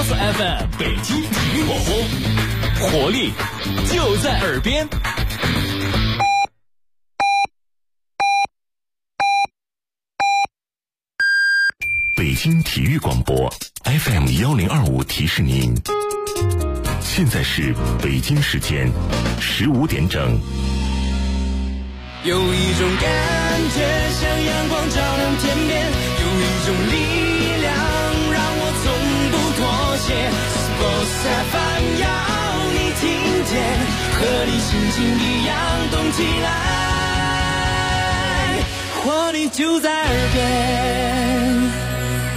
Boss FM 北京体育广播，活力就在耳边。 北京体育广播 FM 1025提示您，现在是北京时间15点整。 有一种感觉像阳光照亮天边，有一种力量让我从不妥协。Sports FM 要你听见，和你心情一样动起来，活力就在耳边。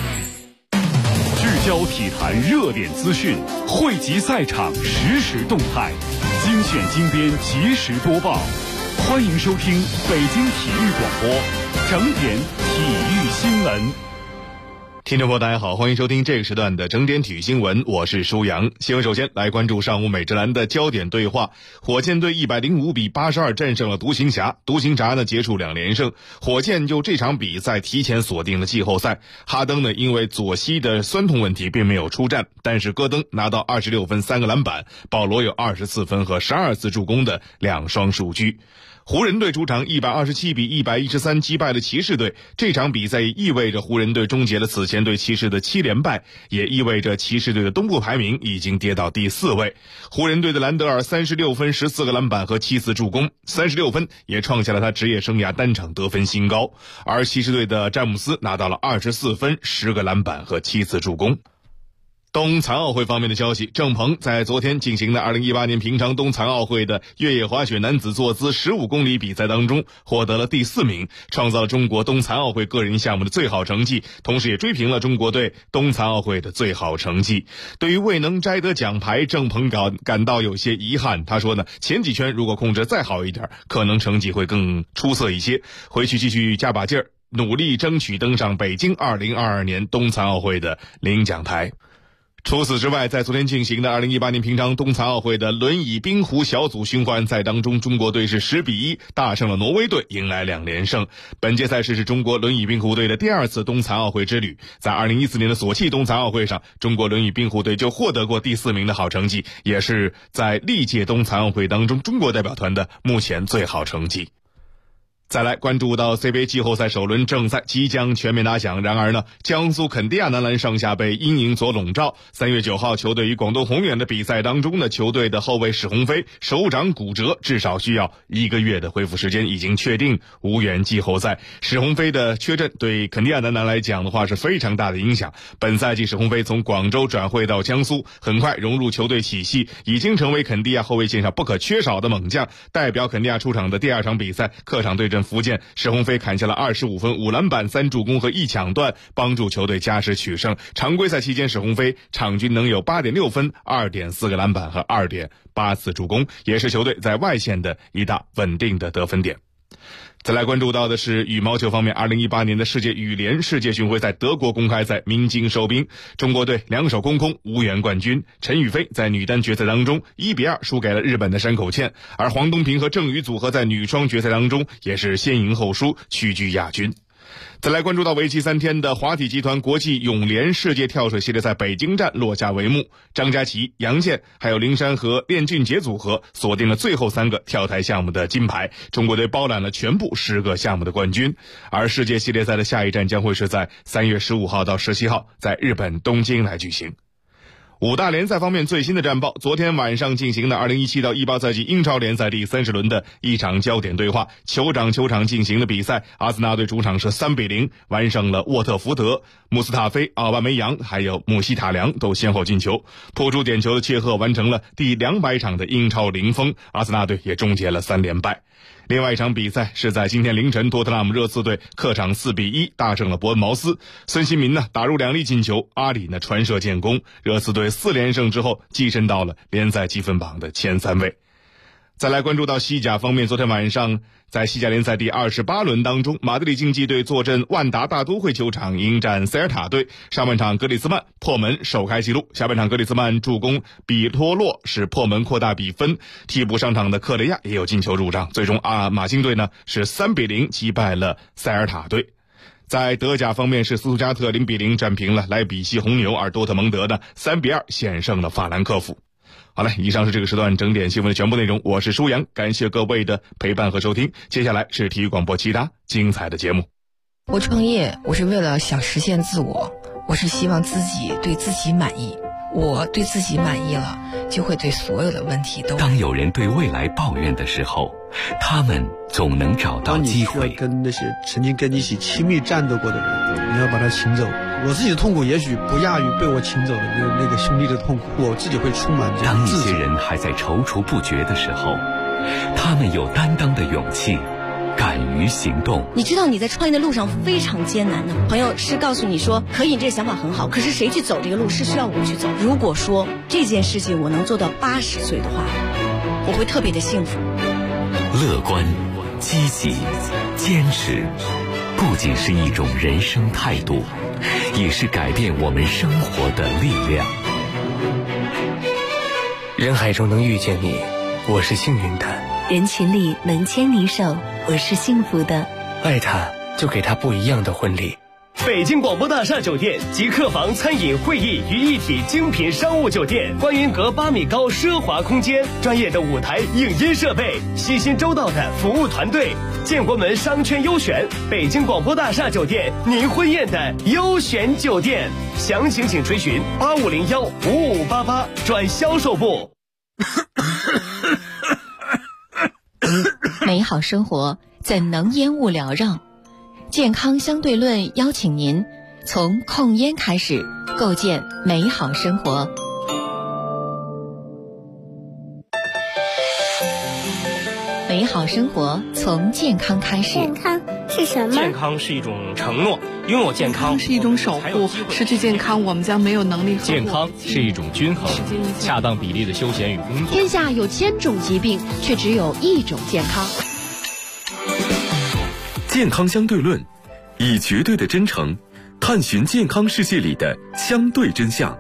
聚焦体坛热点资讯，汇集赛场实时动态，精选精编及时播报。欢迎收听北京体育广播整点体育新闻。 听众朋友大家好，欢迎收听这个时段的整点体育新闻，我是舒阳。新闻首先来关注上午美职篮的焦点对话，火箭队105比82战胜了独行侠，独行侠呢结束2连胜，火箭就这场比赛提前锁定了季后赛。哈登呢因为左膝的酸痛问题并没有出战，但是戈登拿到26分3个篮板，保罗有24分和12次助攻的2双数据。湖人队主场127比113击败了骑士队，这场比赛意味着湖人队终结了此前对骑士的7连败，也意味着骑士队的东部排名已经跌到第4位。湖人队的兰德尔36分14个篮板和7次助攻，36分也创下了他职业生涯单场得分新高，而骑士队的詹姆斯拿到了24分10个篮板和7次助攻。冬残奥会方面的消息，郑鹏在昨天进行的2018年平昌冬残奥会的越野滑雪男子坐姿15公里比赛当中获得了第4名，创造了中国冬残奥会个人项目的最好成绩，同时也追平了中国队冬残奥会的最好成绩。对于未能摘得奖牌，郑鹏感到有些遗憾，他说呢，前几圈如果控制再好一点，可能成绩会更出色一些，回去继续加把劲儿，努力争取登上北京2022年冬残奥会的领奖台。除此之外，在昨天进行的2018年平昌冬残奥会的轮椅冰壶小组循环赛当中，中国队是10比1大胜了挪威队，迎来2连胜。本届赛事是中国轮椅冰壶队的第2次冬残奥会之旅。在2014年的索契冬残奥会上，中国轮椅冰壶队就获得过第4名的好成绩，也是在历届冬残奥会当中中国代表团的目前最好成绩。再来关注到 CBA 季后赛首轮正赛即将全面打响，然而呢，江苏肯迪亚男篮上下被阴影所笼罩。3月9号球队与广东宏远的比赛当中呢，球队的后卫史鸿飞手掌骨折，至少需要1个月的恢复时间，已经确定无缘季后赛。史鸿飞的缺阵对肯迪亚男篮来讲的话是非常大的影响。本赛季史鸿飞从广州转会到江苏，很快融入球队体系，已经成为肯迪亚后卫线上不可缺少的猛将。代表肯迪亚出场的第2场比赛，客场对阵福建，史鸿飞砍下了25分5篮板3助攻和1抢断，帮助球队加时取胜。常规赛期间，史鸿飞场均能有 8.6 分 2.4 个篮板和 2.8 次助攻，也是球队在外线的一大稳定的得分点。再来关注到的是羽毛球方面，2018年的世界羽联世界巡回赛德国公开赛鸣金收兵，中国队2手空空无缘冠军。陈雨菲在女单决赛当中1比2输给了日本的山口茜，而黄东萍和郑宇组合在女双决赛当中也是先赢后输，屈居亚军。再来关注到为期3天的华体集团国际泳联世界跳水系列赛北京站落下帷幕，张家齐、杨健还有林珊和练俊杰组合锁定了最后3个跳台项目的金牌，中国队包揽了全部10个项目的冠军。而世界系列赛的下一站将会是在3月15号到17号在日本东京来举行。5大联赛方面最新的战报，昨天晚上进行的2017到18赛季英超联赛第30轮的一场焦点对话，酋长进行的比赛，阿森纳队主场是3比0完胜了沃特福德，穆斯塔菲、奥巴梅扬还有姆希塔良都先后进球，破出点球的切赫完成了第200场的英超零封，阿森纳队也终结了3连败。另外一场比赛是在今天凌晨，托特纳姆热刺队客场4比1大胜了伯恩茅斯，孙兴民呢打入2粒进球，阿里呢传射建功，热刺队4连胜之后跻身到了联赛积分榜的前3位。再来关注到西甲方面，昨天晚上在西甲联赛第28轮当中，马德里竞技队坐镇万达大都会球场迎战塞尔塔队。上半场格里兹曼破门首开纪录，下半场格里兹曼助攻比托洛使破门扩大比分，替补上场的克雷亚也有进球入账，最终马竞队呢是3比0击败了塞尔塔队。 在德甲方面是斯图加特0-0战平了莱比锡红牛，而多特蒙德呢3-2险胜了法兰克福。好了，以上是这个时段整点新闻的全部内容，我是舒阳，感谢各位的陪伴和收听。接下来是体育广播其他精彩的节目。 我创业，我是为了想实现自我，我是希望自己对自己满意。我对自己满意了，就会对所有的问题都。 当有人对未来抱怨的时候，他们总能找到机会。 当你需要跟那些曾经跟你一起亲密战斗过的人，你要把他请走。我自己的痛苦也许不亚于被我请走的那个兄弟的痛苦，我自己会充满这当一自责。 些人还在踌躇不决的时候，他们有担当的勇气，敢于行动。 你知道你在创业的路上非常艰难的，朋友是告诉你说可以，这个想法很好，可是谁去走这个路是需要我去走。如果说这件事情我能做到80岁的话，我会特别的幸福。 乐观、积极、坚持，不仅是一种人生态度，也是改变我们生活的力量。 人海中能遇见你，我是幸运的； 人群里能牵你手，我是幸福的。 爱他，就给他不一样的婚礼。 北京广播大厦酒店集客房、餐饮、会议于一体精品商务酒店，观云阁8米高奢华空间，专业的舞台影音设备，细心周到的服务团队，建国门商圈优选，北京广播大厦酒店，您婚宴的优选酒店。详情请垂询8501-5588转销售部。 美好生活怎能烟雾缭绕？健康相对论邀请您从控烟开始，构建美好生活。美好生活从健康开始。 健康是什么？ 健康是一种承诺，拥有健康是一种守护，失去健康我们将没有能力。 健康是一种均衡，恰当比例的休闲与工作。 天下有1000种疾病，却只有1种健康。 健康相对论，以绝对的真诚探寻健康世界里的相对真相。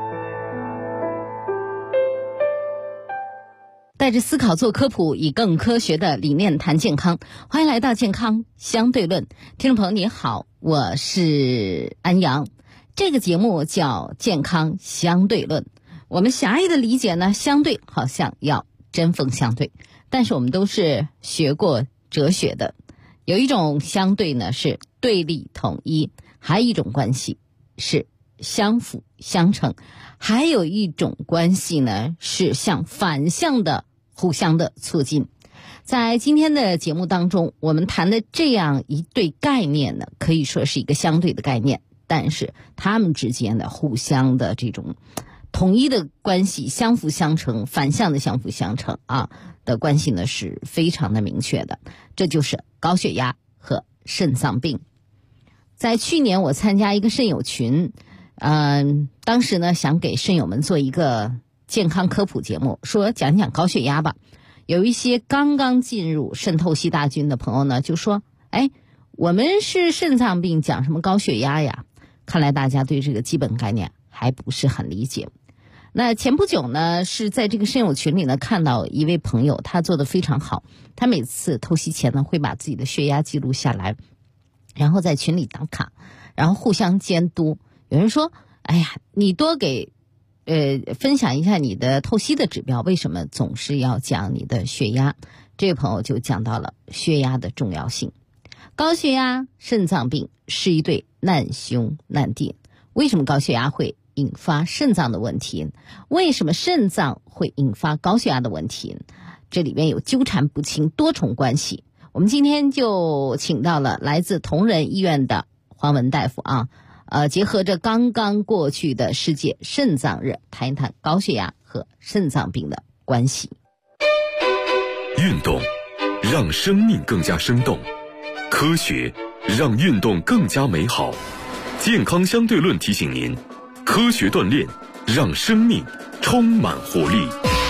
带着思考做科普，以更科学的理念谈健康。欢迎来到健康相对论。听众朋友你好，我是安阳。这个节目叫健康相对论。我们狭义的理解呢，相对好像要针锋相对，但是我们都是学过哲学的。有一种相对呢是对立统一，还有一种关系是相辅相成，还有一种关系呢是向反向的互相的促进。在今天的节目当中，我们谈的这样一对概念呢，可以说是一个相对的概念，但是他们之间的互相的这种统一的关系，相辅相成，反向的相辅相成的关系呢是非常的明确的。这就是高血压和肾脏病。在去年我参加一个肾友群，当时呢想给肾友们做一个健康科普节目，说讲讲高血压吧。有一些刚刚进入肾透析大军的朋友呢就说，我们是肾脏病，讲什么高血压呀？看来大家对这个基本概念还不是很理解。那前不久呢，是在这个肾友群里呢看到一位朋友，他做得非常好。他每次透析前呢会把自己的血压记录下来，然后在群里打卡，然后互相监督。有人说，你多给分享一下你的透析的指标，为什么总是要讲你的血压？这位朋友就讲到了血压的重要性。高血压、肾脏病是一对难兄难弟。为什么高血压会引发肾脏的问题？为什么肾脏会引发高血压的问题？这里面有纠缠不清多重关系。我们今天就请到了来自同仁医院的黄文大夫结合着刚刚过去的世界肾脏日，谈一谈高血压和肾脏病的关系。 运动让生命更加生动，科学让运动更加美好。健康相对论提醒您，科学锻炼让生命充满活力。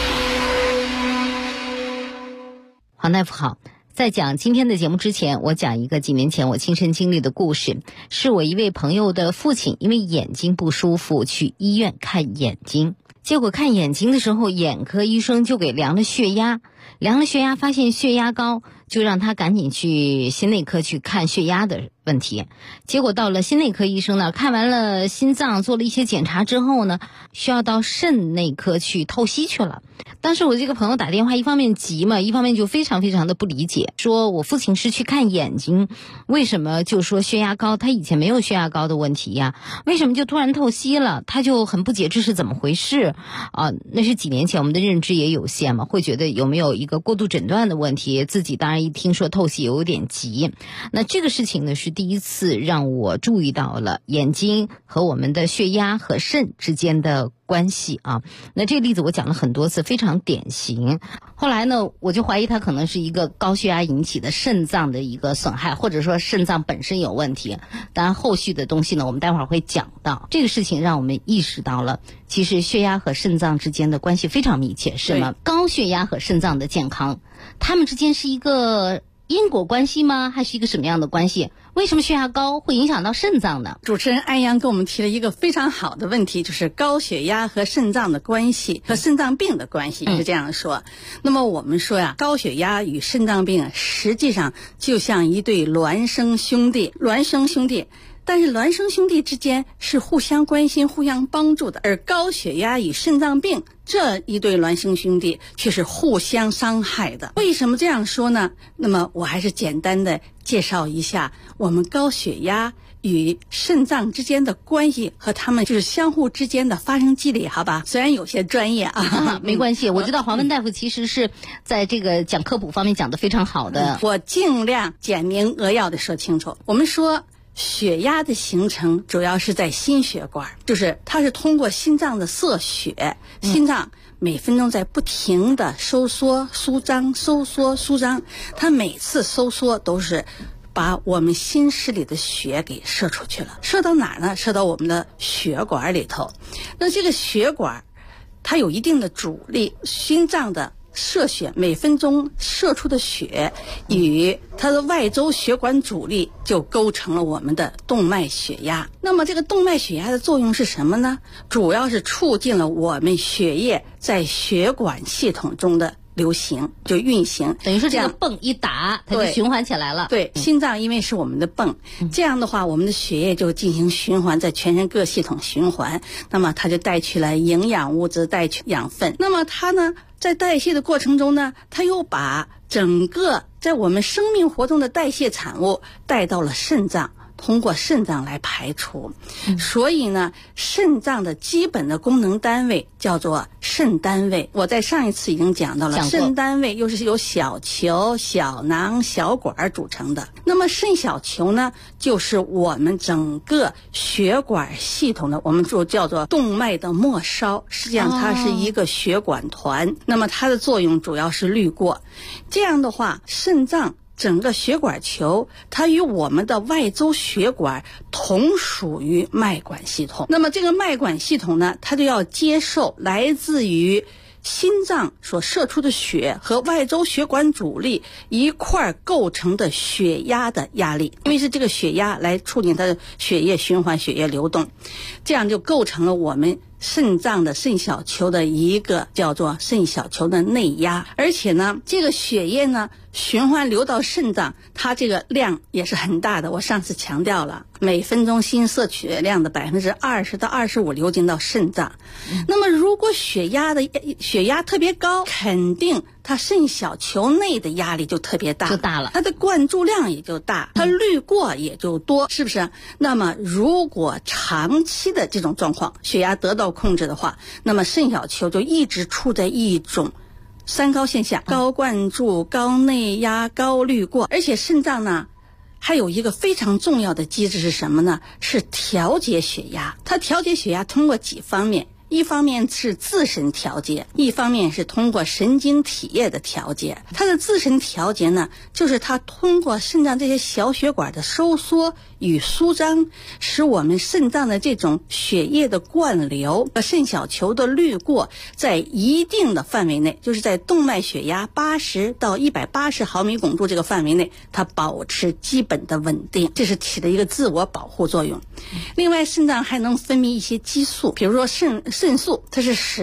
黄大夫好。在讲今天的节目之前，我讲一个几年前我亲身经历的故事。是我一位朋友的父亲因为眼睛不舒服去医院看眼睛，结果看眼睛的时候，眼科医生就给量了血压，发现血压高，就让他赶紧去心内科去看血压的问题。结果到了心内科医生那儿，看完了心脏，做了一些检查之后呢，需要到肾内科去透析去了。当时我这个朋友打电话，一方面急嘛，一方面就非常非常的不理解，说我父亲是去看眼睛，为什么就说血压高？他以前没有血压高的问题呀，为什么就突然透析了？他就很不解这是怎么回事啊？那是几年前，我们的认知也有限嘛，会觉得有没有一个过度诊断的问题。自己当然一听说透析有点急。那这个事情呢，是第一次让我注意到了眼睛和我们的血压和肾之间的关系啊。那这个例子我讲了很多次，非常典型。后来呢，我就怀疑它可能是一个高血压引起的肾脏的一个损害，或者说肾脏本身有问题。当然后续的东西呢，我们待会儿会讲到。这个事情让我们意识到了，其实血压和肾脏之间的关系非常密切，是吗？高血压和肾脏的健康，它们之间是一个因果关系吗？还是一个什么样的关系？为什么血压高会影响到肾脏呢？ 主持人安阳给我们提了一个非常好的问题，就是高血压和肾脏的关系和肾脏病的关系，是这样说。那么我们说呀，高血压与肾脏病实际上就像一对孪生兄弟，但是孪生兄弟之间是互相关心、互相帮助的，而高血压与肾脏病这一对孪生兄弟却是互相伤害的。为什么这样说呢？那么我还是简单的介绍一下我们高血压与肾脏之间的关系和他们就是相互之间的发生机理，好吧？虽然有些专业没关系。我知道黄文大夫其实是在这个讲科普方面讲得非常好的。 我尽量简明扼要的说清楚。我们说血压的形成主要是在心血管，就是它是通过心脏的色血，心脏每分钟在不停的收缩舒张，收缩舒张，它每次收缩都是把我们心室里的血给射出去了。射到哪儿呢？射到我们的血管里头。那这个血管它有一定的阻力，心脏的射血每分钟射出的血与它的外周血管阻力就构成了我们的动脉血压。那么这个动脉血压的作用是什么呢？主要是促进了我们血液在血管系统中的流行，就运行， 等于说这个泵一打它就循环起来了。 对，心脏因为是我们的泵，这样的话我们的血液就进行循环，在全身各系统循环，那么它就带去了营养物质，带去养分。那么它呢在代谢的过程中呢，它又把整个在我们生命活动的代谢产物带到了肾脏，通过肾脏来排除。所以呢，肾脏的基本的功能单位叫做肾单位。我在上一次已经讲到了，肾单位又是由小球、小囊、小管组成的。那么肾小球呢，就是我们整个血管系统的，我们就叫做动脉的末梢，实际上它是一个血管团。那么它的作用主要是滤过。这样的话，肾脏整个血管球它与我们的外周血管同属于脉管系统。那么这个脉管系统呢，它就要接受来自于心脏所射出的血和外周血管阻力一块构成的血压的压力，因为是这个血压来促进它的血液循环、血液流动，这样就构成了我们肾脏的肾小球的一个叫做肾小球的内压。而且呢，这个血液呢循环流到肾脏，它这个量也是很大的。我上次强调了，每分钟新摄取量的20%到25%流进到肾脏。那么如果血压特别高，肯定它肾小球内的压力就特别大， 就大了， 它的灌注量也就大，它滤过也就多，是不是？那么如果长期的这种状况，血压得到控制的话，那么肾小球就一直处在一种三高现象，高灌注、高内压、高滤过。而且肾脏呢还有一个非常重要的机制是什么呢？是调节血压。它调节血压通过几方面，一方面是自身调节，一方面是通过神经体液的调节。它的自身调节呢，就是它通过肾脏这些小血管的收缩与舒张，使我们肾脏的这种血液的灌流和肾小球的滤过在一定的范围内，就是在动脉血压80到180毫米汞柱这个范围内，它保持基本的稳定，这是起了一个自我保护作用。另外，肾脏还能分泌一些激素，比如说肾素，它是使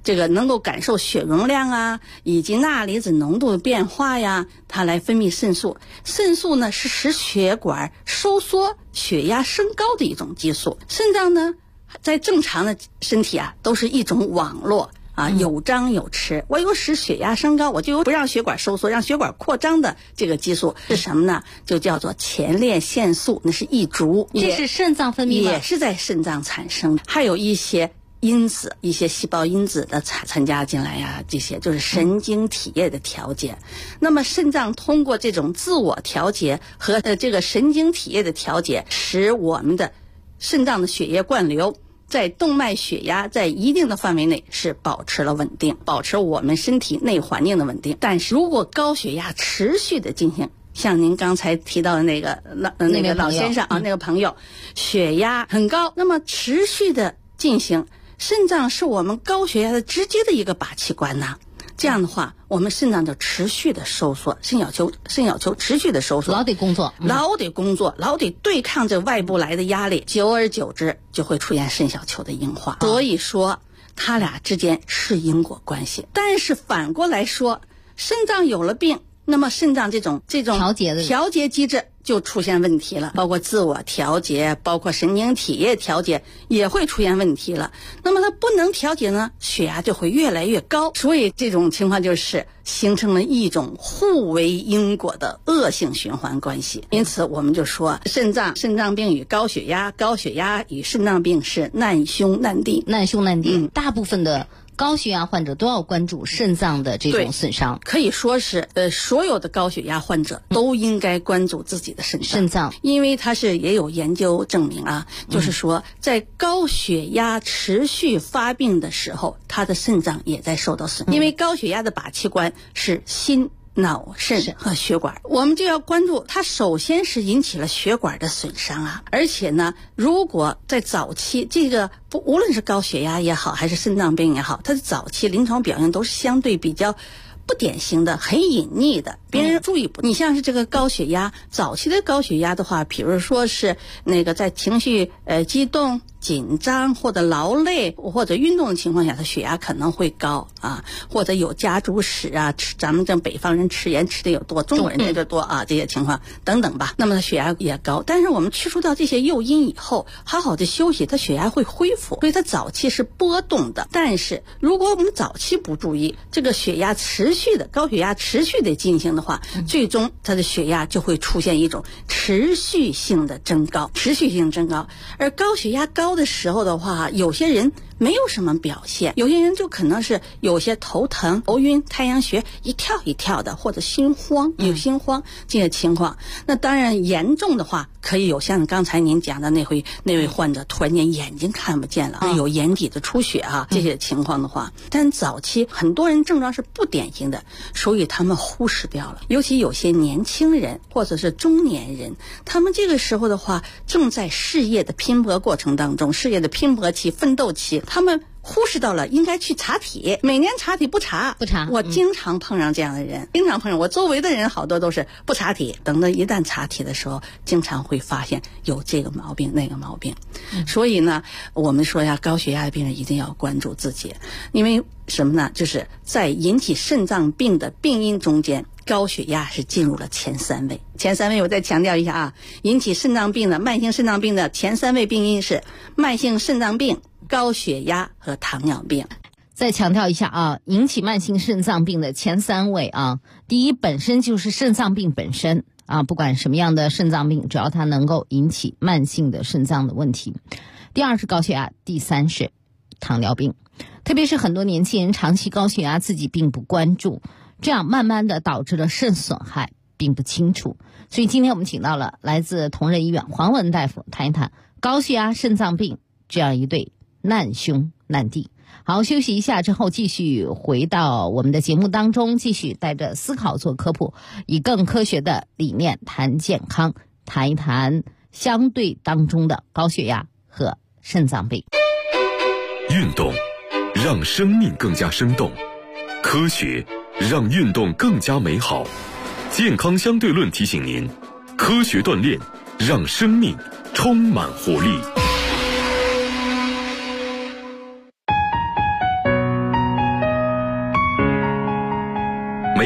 这个能够感受血容量啊，以及钠离子浓度的变化呀，它来分泌肾素。肾素呢是使血管收缩、血压升高的一种激素。肾脏呢，在正常的身体啊，都是一种网络啊，有张有弛。我有使血压升高，我就有不让血管收缩、让血管扩张的这个激素是什么呢？就叫做前列腺素，那是一族， 这是肾脏分泌的， 也是在肾脏产生。还有一些因子，一些细胞因子的参加进来呀，这些就是神经体液的调节。那么肾脏通过这种自我调节和这个神经体液的调节，使我们的肾脏的血液灌流，在动脉血压在一定的范围内是保持了稳定，保持我们身体内环境的稳定。但是如果高血压持续的进行，像您刚才提到的那个老先生啊，那个朋友血压很高，那么持续的进行，肾脏是我们高血压的直接的一个把气官呐。这样的话，我们肾脏就持续的收缩，肾小球持续的收缩， 老得工作， 老得对抗这外部来的压力，久而久之就会出现肾小球的硬化。所以说，它俩之间是因果关系。但是反过来说，肾脏有了病，那么肾脏这种调节机制就出现问题了，包括自我调节，包括神经体液调节也会出现问题了。那么它不能调节呢，血压就会越来越高。所以这种情况就是形成了一种互为因果的恶性循环关系。因此我们就说肾脏病与高血压与肾脏病是难兄难弟。 大部分的高血压患者都要关注肾脏的这种损伤， 可以说是所有的高血压患者都应该关注自己的肾脏，因为它是也有研究证明啊，就是说在高血压持续发病的时候，他的肾脏也在受到损，因为高血压的把气官是心、脑、肾和血管，我们就要关注它。首先是引起了血管的损伤啊，而且呢，如果在早期，这个无论是高血压也好，还是肾脏病也好，它的早期临床表现都是相对比较不典型的，很隐匿的，别人注意不。你像是这个高血压，早期的高血压的话，比如说是那个在情绪激动、紧张或者劳累或者运动的情况下，他血压可能会高啊，或者有家族史啊，咱们这北方人吃盐吃的有多，中国人这就多啊，这些情况等等吧。那么他血压也高，但是我们去除掉这些诱因以后，好好的休息，他血压会恢复。所以他早期是波动的，但是如果我们早期不注意，这个高血压持续的进行的话，最终他的血压就会出现一种持续性增高。而高血压高的时候的话，有些人没有什么表现，有些人就可能是有些头疼、头晕、太阳穴一跳一跳的，或者心慌这些情况。那当然严重的话，可以有像刚才您讲的那位患者突然间眼睛看不见了，有眼底的出血啊，这些情况的话，但早期很多人症状是不典型的，所以他们忽视掉了。尤其有些年轻人或者是中年人，他们这个时候的话正在事业的拼搏过程当中，事业的拼搏期、奋斗期，他们忽视到了应该去查体，每年查体不查。我经常碰上这样的人，我周围的人好多都是不查体，等到一旦查体的时候，经常会发现有这个毛病那个毛病。所以呢，我们说呀，高血压的病人一定要关注自己，因为什么呢？就是在引起肾脏病的病因中间，高血压是进入了前3位。前3位我再强调一下啊，引起肾脏病的慢性肾脏病的前3位病因是慢性肾脏病、高血压和糖尿病。 再强调一下啊，引起慢性肾脏病的前3位啊，第一本身就是肾脏病本身啊，不管什么样的肾脏病，只要它能够引起慢性的肾脏的问题。第二是高血压，第3是糖尿病。特别是很多年轻人长期高血压自己并不关注，这样慢慢的导致了肾损害并不清楚。所以今天我们请到了来自同仁医院黄文大夫，谈一谈高血压、肾脏病这样一对难兄难弟。好，休息一下之后继续回到我们的节目当中，继续带着思考做科普，以更科学的理念谈健康，谈一谈相对当中的高血压和肾脏病。 运动让生命更加生动，科学让运动更加美好。健康相对论提醒您，科学锻炼让生命充满活力。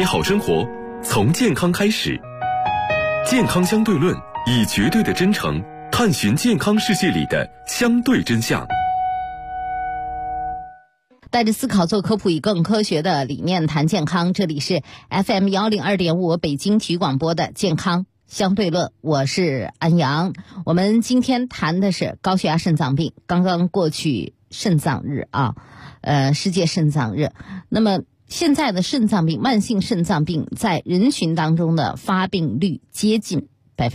美好生活从健康开始。健康相对论，以绝对的真诚探寻健康世界里的相对真相。 带着思考做科普，以更科学的理念谈健康。这里是 FM 102.5北京体育广播的健康相对论，我是安阳。我们今天谈的是高血压、肾脏病。刚刚过去肾脏日啊，世界肾脏日。那么现在的肾脏病，慢性肾脏病在人群当中的发病率接近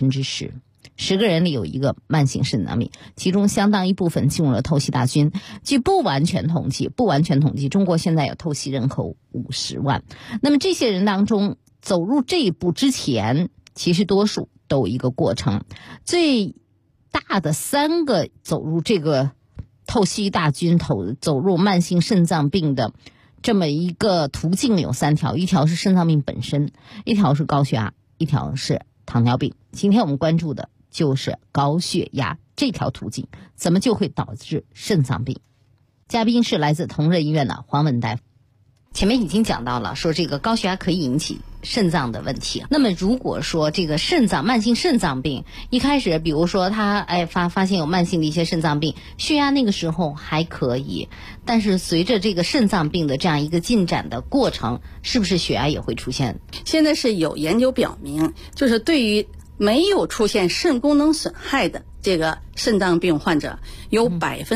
10%，10个人里有一个慢性肾脏病，其中相当一部分进入了透析大军。据不完全统计，中国现在有透析人口50万。那么这些人当中，走入这一步之前，其实多数都有一个过程。最大的3个走入这个透析大军、走入慢性肾脏病的这么一个途径有3条，一条是肾脏病本身，一条是高血压，一条是糖尿病。今天我们关注的就是高血压这条途径，怎么就会导致肾脏病？嘉宾是来自同仁医院的黄文大夫。前面已经讲到了，说这个高血压可以引起肾脏的问题。那么如果说这个慢性肾脏病一开始，比如说他发现有慢性的一些肾脏病，血压那个时候还可以，但是随着这个肾脏病的这样一个进展的过程，是不是血压也会出现？ 现在是有研究表明，就是对于没有出现肾功能损害的这个肾脏病患者，有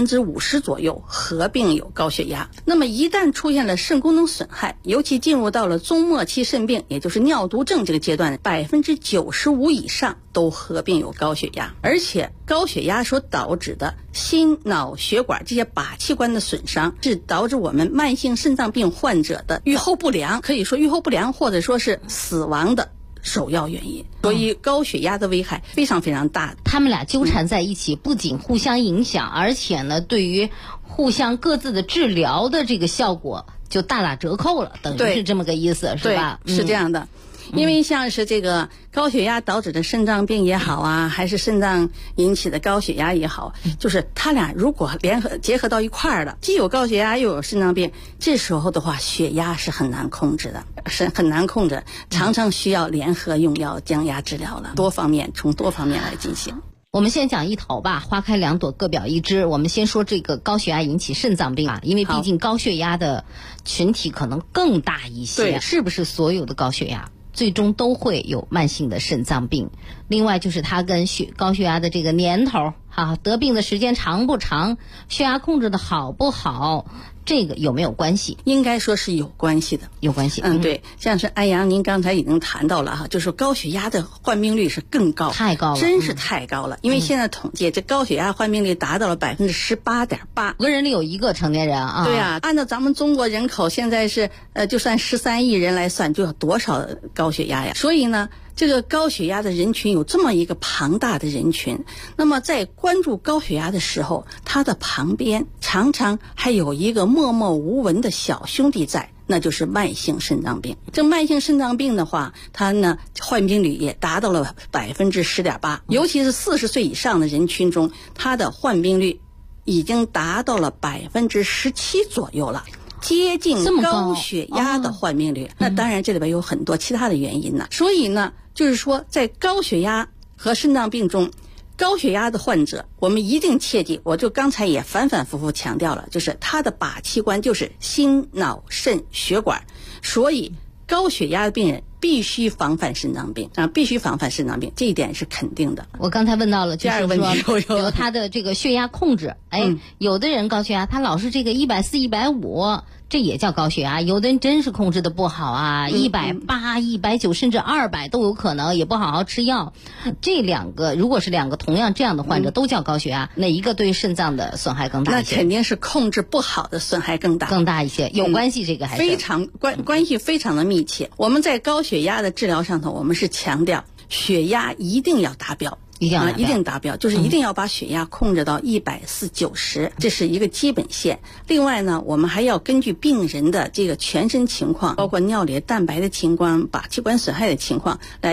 50%左右合并有高血压。那么一旦出现了肾功能损害，尤其进入到了中末期肾病，也就是尿毒症这个阶段，95%以上都合并有高血压。而且高血压所导致的心脑血管这些靶器官的损伤，是导致我们慢性肾脏病患者的预后不良，可以说预后不良或者说是死亡的首要原因。所以高血压的危害非常非常大。 他们俩纠缠在一起，不仅互相影响，而且呢，对于互相各自的治疗的这个效果就大打折扣了，等于是这么个意思，是吧？ 是这样的。因为像是这个高血压导致的肾脏病也好啊，还是肾脏引起的高血压也好，就是他俩如果结合到一块儿了，既有高血压又有肾脏病，这时候的话血压是很难控制的，是很难控制，常常需要联合用药降压治疗了，从多方面来进行。 我们先讲一头吧，花开两朵，各表一枝。我们先说这个高血压引起肾脏病啊，因为毕竟高血压的群体可能更大一些。 对， 是不是所有的高血压最终都会有慢性的肾脏病？另外就是它跟高血压的这个年头得病的时间长不长，血压控制的好不好，这个有没有关系？ 应该说是有关系的。 有关系。 对，像是安阳您刚才已经谈到了就是高血压的患病率是更高， 太高了， 真是太高了。因为现在统计这高血压患病率达到了18.8%，5 个人里有一个成年人啊。 对啊，按照咱们中国人口现在是就算13亿人来算，就有多少高血压呀？所以呢，这个高血压的人群有这么一个庞大的人群，那么在关注高血压的时候，他的旁边常常还有一个默默无闻的小兄弟在，那就是慢性肾脏病。这慢性肾脏病的话，它呢患病率也达到了10.8%，尤其是40岁以上的人群中，它的患病率已经达到了17%左右了。接近高血压的患病率，那当然这里边有很多其他的原因呢。所以呢，就是说在高血压和肾脏病中，高血压的患者我们一定切记，我就刚才也反反复复强调了，就是他的靶器官就是心脑肾血管，所以高血压的病人必须防范肾脏病必须防范肾脏病，这一点是肯定的。 我刚才问到了，就是说有他的这个血压控制，有的人高血压他老是这个140、150，这也叫高血压。有的人真是控制的不好啊，180、190甚至200都有可能，也不好好吃药。这两个如果是两个同样这样的患者都叫高血压，哪一个对肾脏的损害更大一些？ 那肯定是控制不好的损害更大一些。有关系，这个还是非常关系非常的密切。我们在高血压的治疗上头，我们是强调血压一定要达标。一定达标，就是一定要把血压控制到140/90，这是一个基本线。另外呢，我们还要根据病人的这个全身情况，包括尿里蛋白的情况、靶器官损害的情况，来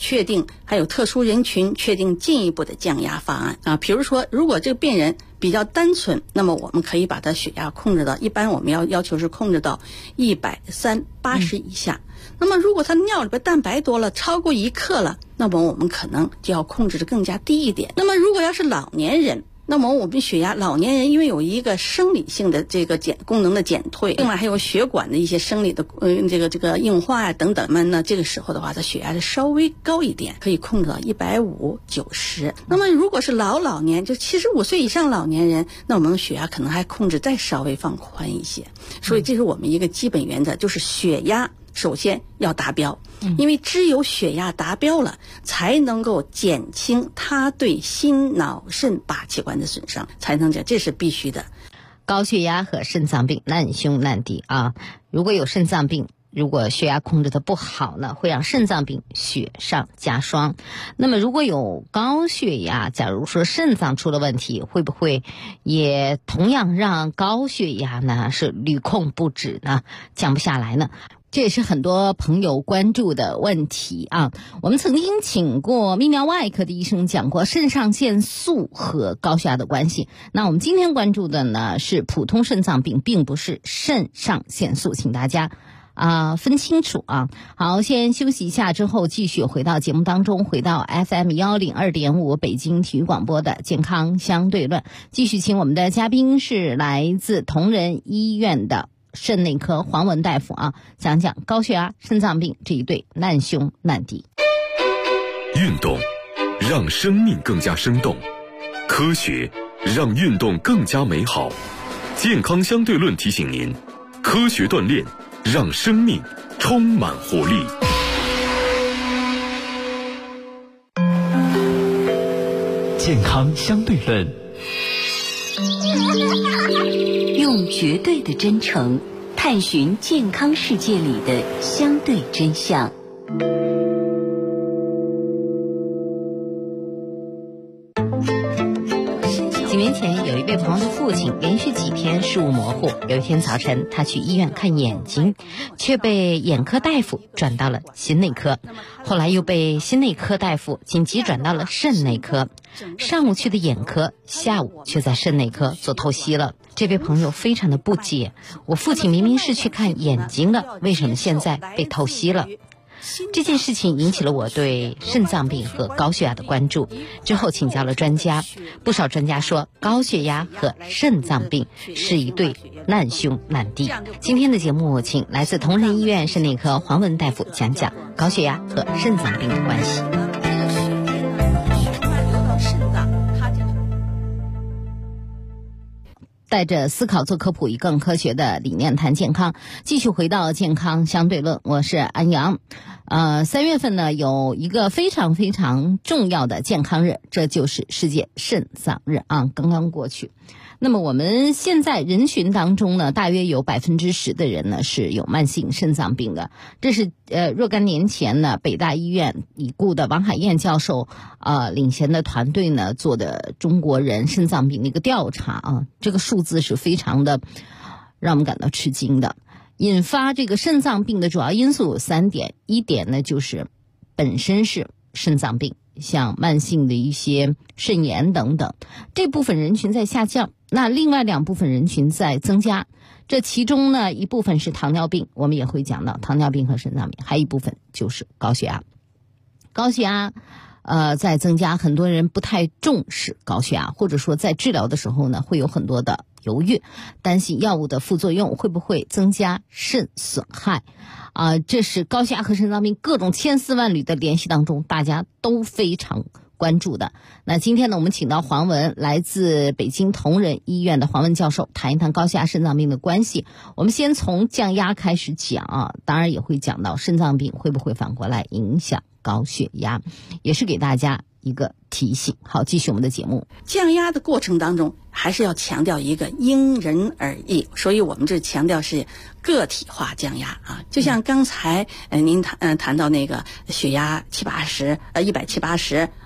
确定，还有特殊人群确定进一步的降压方案啊。比如说，如果这个病人比较单纯，那么我们可以把他血压控制到，一般我们要求是控制到130/80以下。那么如果他尿里边蛋白多了，超过1克了，那么我们可能就要控制的更加低一点。那么如果要是老年人，那么我们血压，老年人因为有一个生理性的这个功能的减退，另外还有血管的一些生理的这个硬化呀等等们呢，这个时候的话，他血压是稍微高一点，可以控制到150/90。那么如果是老年，就75岁以上老年人，那我们血压可能还控制再稍微放宽一些。所以这是我们一个基本原则，就是血压首先要达标，因为只有血压达标了，才能够减轻它对心脑肾8器官的损伤，才能这是必须的。 高血压和肾脏病难兄难弟啊！如果有肾脏病，如果血压控制的不好呢，会让肾脏病雪上加霜。那么如果有高血压，假如说肾脏出了问题，会不会也同样让高血压呢是屡控不止呢，降不下来呢？这也是很多朋友关注的问题啊。我们曾经请过泌尿外科的医生讲过肾上腺素和高血压的关系。那我们今天关注的呢是普通肾脏病，并不是肾上腺素，请大家分清楚啊。好，先休息一下，之后继续回到节目当中，回到 FM102.5 北京体育广播的健康相对论，继续请我们的嘉宾是来自同仁医院的肾内科黄文大夫啊，讲讲高血压、肾脏病这一对难兄难弟。 运动让生命更加生动，科学让运动更加美好。健康相对论提醒您，科学锻炼让生命充满活力。 健康相对论， 用绝对的真诚探寻健康世界里的相对真相。 几年前，有一位朋友的父亲连续几天视物模糊。有一天早晨，他去医院看眼睛，却被眼科大夫转到了心内科，后来又被心内科大夫紧急转到了肾内科。上午去的眼科，下午却在肾内科做透析了。这位朋友非常的不解，我父亲明明是去看眼睛了，为什么现在被透析了？这件事情引起了我对肾脏病和高血压的关注，之后请教了专家，不少专家说高血压和肾脏病是一对难兄难弟。今天的节目请来自同仁医院肾内科黄文大夫讲讲高血压和肾脏病的关系。带着思考做科普，以更科学的理念谈健康，继续回到健康相对论，我是安阳。3月份呢有一个非常非常重要的健康日，这就是世界肾脏日啊，刚刚过去。那么我们现在人群当中呢，大约有10%的人呢是有慢性肾脏病的。这是若干年前呢，北大医院已故的王海燕教授领衔的团队呢做的中国人肾脏病的一个调查啊，这个数字是非常的让我们感到吃惊的。引发这个肾脏病的主要因素有3点，一点呢就是本身是肾脏病，像慢性的一些肾炎等等，这部分人群在下降，那另外2部分人群在增加。这其中呢一部分是糖尿病，我们也会讲到糖尿病和肾脏病，还有一部分就是高血压。高血压在增加，很多人不太重视高血压，或者说在治疗的时候呢会有很多的犹豫，担心药物的副作用会不会增加肾损害这是高血压和肾脏病各种千丝万缕的联系当中大家都非常关注的。那今天呢，我们请到黄文，来自北京同仁医院的黄文教授，谈一谈高血压肾脏病的关系。我们先从降压开始讲当然也会讲到肾脏病会不会反过来影响高血压，也是给大家一个提醒。好，继续我们的节目。 降压的过程当中还是要强调一个因人而异，所以我们这强调是个体化降压就像刚才您谈到那个血压170/80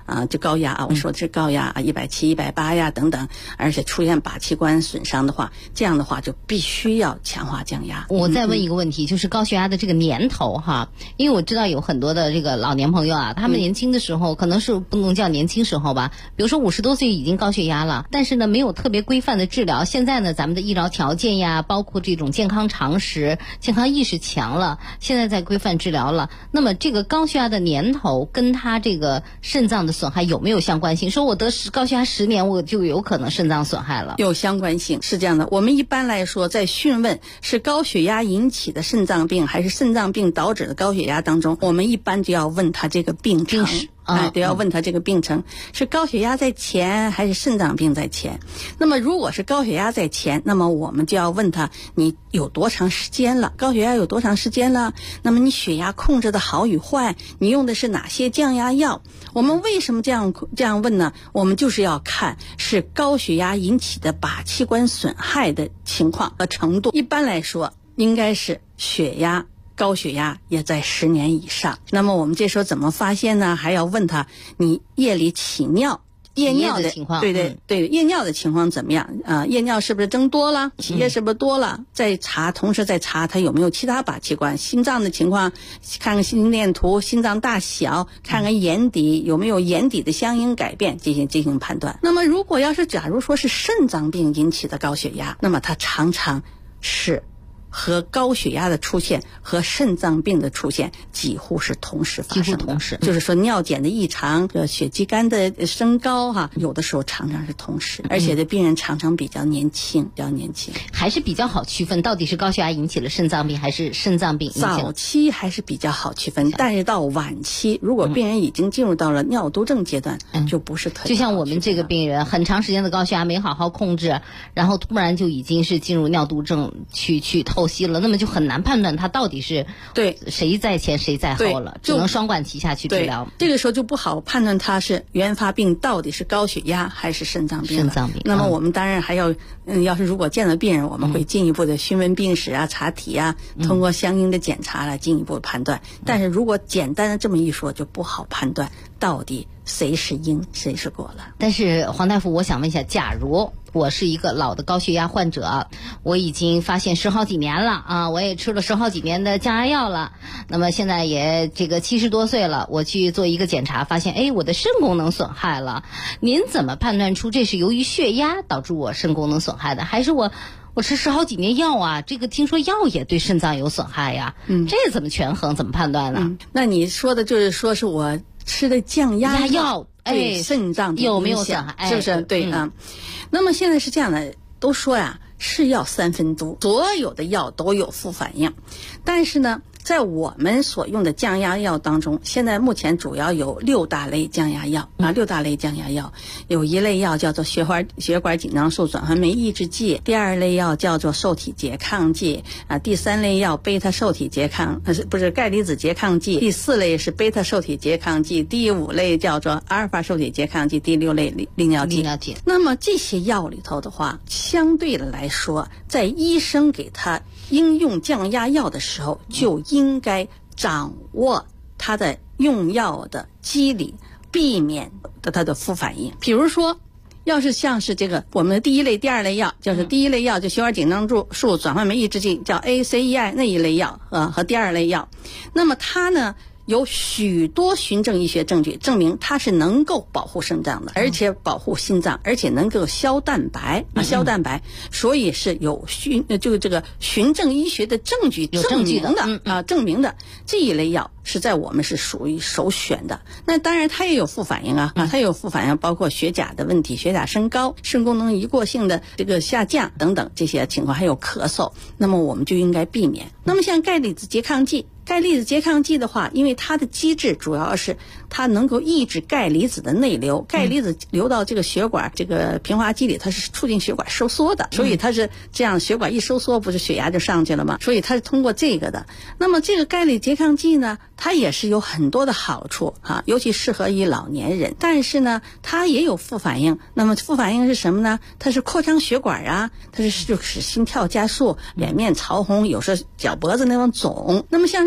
就高压啊，我说的是高压啊，170、180呀等等，而且出现靶器官损伤的话，这样的话就必须要强化降压。 我再问一个问题，就是高血压的这个年头哈，因为我知道有很多的这个老年朋友啊，他们年轻的时候可能是不能叫年轻时候吧，比如说50多岁已经高血压了，但是呢没有特别规范的治疗。现在呢咱们的医疗条件呀，包括这种健康常识、健康意识强了，现在在规范治疗了。那么这个高血压的年头跟他这个肾脏的损害有没有相关性？说我得高血压10年，我就有可能肾脏损害了。 有相关性，是这样的。我们一般来说在询问是高血压引起的肾脏病还是肾脏病导致的高血压当中，我们一般就要问他这个病程。都要问他这个病程是高血压在前还是肾脏病在前。那么如果是高血压在前，那么我们就要问他你有多长时间了，高血压有多长时间了，那么你血压控制的好与坏，你用的是哪些降压药。我们为什么这样问呢？我们就是要看是高血压引起的靶器官损害的情况和程度。一般来说应该是血压高血压也在10年以上。那么我们这时候怎么发现呢？还要问他你夜里起尿夜尿的情况，对，夜尿的情况怎么样夜尿是不是增多了，起夜是不是多了，同时再查他有没有其他靶器官，心脏的情况看看心电图，心脏大小，看看眼底有没有眼底的相应改变，进行判断。那么如果假如说是肾脏病引起的高血压，那么它常常是和高血压的出现和肾脏病的出现几乎是同时发生的，就是说尿检的异常、血肌酐的升高有的时候常常是同时，而且这病人常常比较年轻， 还是比较好区分到底是高血压引起了肾脏病还是肾脏病引起了。 早期还是比较好区分，但是到晚期，如果病人已经进入到了尿毒症阶段，就不是特别。 就像我们这个病人，很长时间的高血压没好好控制，然后突然就已经是进入尿毒症去透析了，那么就很难判断他到底是谁在前谁在后了，只能双管齐下去治疗。 这个时候就不好判断他是原发病到底是高血压还是肾脏病。那么我们当然还要要是如果见到病人，我们会进一步的询问病史啊、查体啊，通过相应的检查来进一步判断。但是如果简单的这么一说，就不好判断到底谁是因谁是果了。 但是黄大夫，我想问一下，假如我是一个老的高血压患者，我已经发现10好几年了啊，我也吃了10好几年的降压药了，那么现在也这个70多岁了，我去做一个检查，发现我的肾功能损害了。您怎么判断出这是由于血压导致我肾功能损害的，还是我吃10好几年药啊？这个听说药也对肾脏有损害呀，这怎么权衡，怎么判断呢？ 那你说的就是说是我吃的降压药对肾脏有没有损害， 是不是？对啊。那么现在是这样的，都说呀，是药3分毒，所有的药都有副反应。但是呢，在我们所用的降压药当中，现在目前主要有6大类降压药6大类降压药，有一类药叫做血管紧张素转换酶抑制剂，第2类药叫做受体拮抗剂第3类药贝塔受体拮抗钙离子拮抗剂，第4类是贝塔受体拮抗剂，第5类叫做阿尔法受体拮抗剂，第6类利尿剂。那么这些药里头的话，相对的来说，在医生给他应用降压药的时候，就应该掌握它的用药的机理，避免它的副反应。比如说要是像是这个我们的第1类第2类药，就是第1类药就血管紧张素转换酶抑制剂叫 ACEI 那一类药和第2类药，那么它呢有许多循证医学证据证明它是能够保护肾脏的，而且保护心脏，而且能够消蛋白所以是有就是这个循证医学的证据证明的这一类药是在我们是属于首选的。那当然它也有副反应它有副反应，包括血钾的问题，血钾升高，肾功能一过性的这个下降等等这些情况，还有咳嗽，那么我们就应该避免。那么像钙离子拮抗剂的话，因为它的机制主要是它能够抑制钙离子的内流，钙离子流到这个血管这个平滑肌里，它是促进血管收缩的，所以它是这样，血管一收缩不是血压就上去了吗？所以它是通过这个的。那么这个钙离拮抗剂呢，它也是有很多的好处尤其适合于老年人，但是呢它也有副反应。那么副反应是什么呢？它是扩张血管就使心跳加速，脸面潮红，有时候脚脖子那种肿。那么像是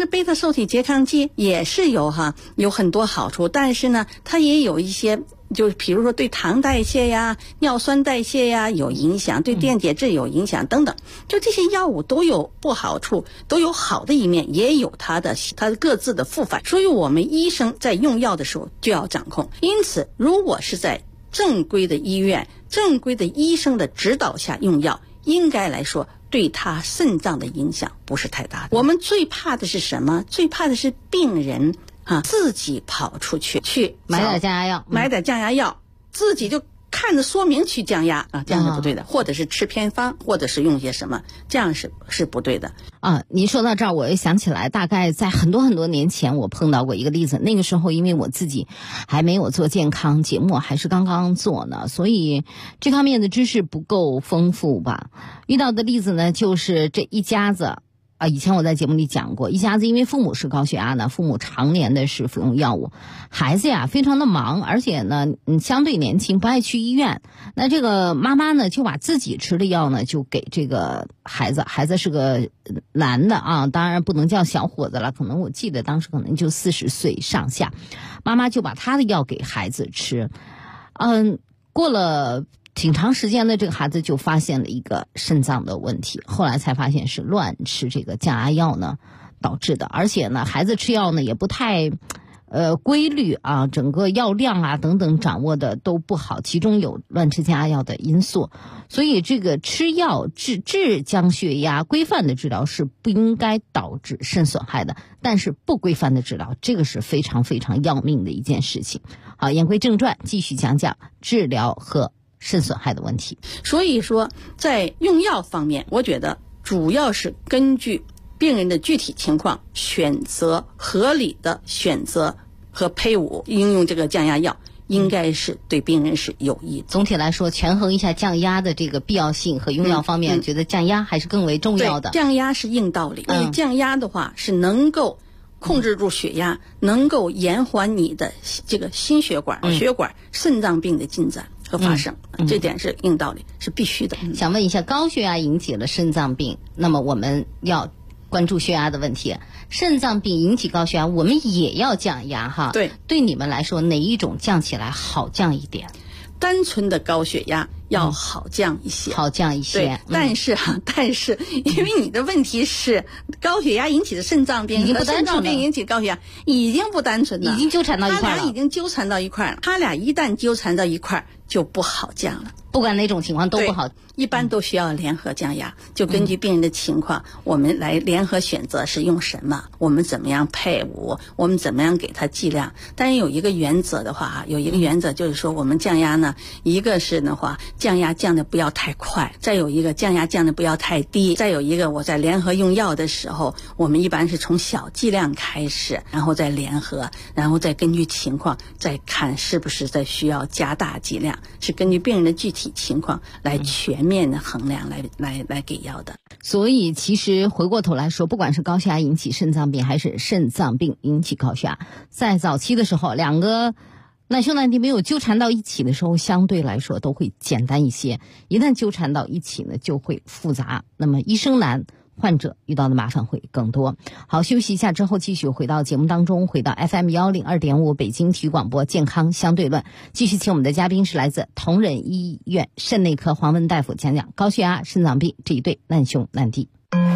贝塔受体拮抗剂也是有很多好处，但是呢，它也有一些，就是比如说对糖代谢呀、尿酸代谢呀有影响，对电解质有影响等等。就这些药物都有不好处，都有好的一面，也有它的各自的负反。所以我们医生在用药的时候就要掌控。因此，如果是在正规的医院、正规的医生的指导下用药，应该来说对他肾脏的影响不是太大的。我们最怕的是什么？最怕的是病人自己跑出去买点降压药， 买点降压药，自己就看着说明去降压这样是不对的，或者是吃偏方，或者是用些什么，这样是不对的您说到这儿，我又想起来，大概在很多很多年前，我碰到过一个例子。那个时候，因为我自己还没有做健康节目，还是刚刚做呢，所以这方面的知识不够丰富吧。遇到的例子呢，就是这一家子。以前我在节目里讲过，一家子因为父母是高血压呢，父母常年的是服用药物，孩子呀非常的忙，而且呢相对年轻，不爱去医院。那这个妈妈呢就把自己吃的药呢就给这个孩子，孩子是个男的当然不能叫小伙子了，可能我记得当时可能就40岁上下，妈妈就把他的药给孩子吃。过了挺长时间的，这个孩子就发现了一个肾脏的问题，后来才发现是乱吃这个降压药呢导致的，而且呢孩子吃药呢也不太规律整个药量等等掌握的都不好，其中有乱吃降压药的因素。所以这个吃药治降血压规范的治疗是不应该导致肾损害的，但是不规范的治疗，这个是非常非常要命的一件事情。好，言归正传，继续讲讲治疗和肾损害的问题。 所以说在用药方面，我觉得主要是根据病人的具体情况选择合理的选择和配伍应用这个降压药，应该是对病人是有益的。 总体来说，权衡一下降压的这个必要性和用药方面，觉得降压还是更为重要的。 对，降压是硬道理，因为降压的话是能够控制住血压，能够延缓你的这个心血管、血管、肾脏病的进展和发生，这点是硬道理，是必须的。 想问一下，高血压引起了肾脏病，那么我们要关注血压的问题。肾脏病引起高血压，我们也要降压对你们来说，哪一种降起来好降一点？ 单纯的高血压要好降一些，对，但是因为你的问题是高血压引起的肾脏病和肾脏病引起高血压已经不单纯了， 已经纠缠到一块了， 他俩已经纠缠到一块了，他俩一旦纠缠到一块就不好降了， 不管哪种情况都不好。 一般都需要联合降压，就根据病人的情况，我们来联合选择是用什么，我们怎么样配伍，我们怎么样给他剂量。但是有一个原则的话，有一个原则就是说，我们降压呢，一个是的话，降压降的不要太快，再有一个降压降的不要太低，再有一个我在联合用药的时候，我们一般是从小剂量开始，然后再联合，然后再根据情况再看是不是再需要加大剂量，是根据病人的具体情况来全面的衡量来给药的。 所以其实回过头来说，不管是高血压引起肾脏病还是肾脏病引起高血压，在早期的时候两个难兄难弟没有纠缠到一起的时候，相对来说都会简单一些，一旦纠缠到一起呢就会复杂，那么医生难，患者遇到的麻烦会更多。好，休息一下之后继续回到节目当中，回到 FM102.5 北京体育广播健康相对论，继续请我们的嘉宾是来自同仁医院肾内科黄文大夫讲讲高血压、肾脏病这一对难兄难弟。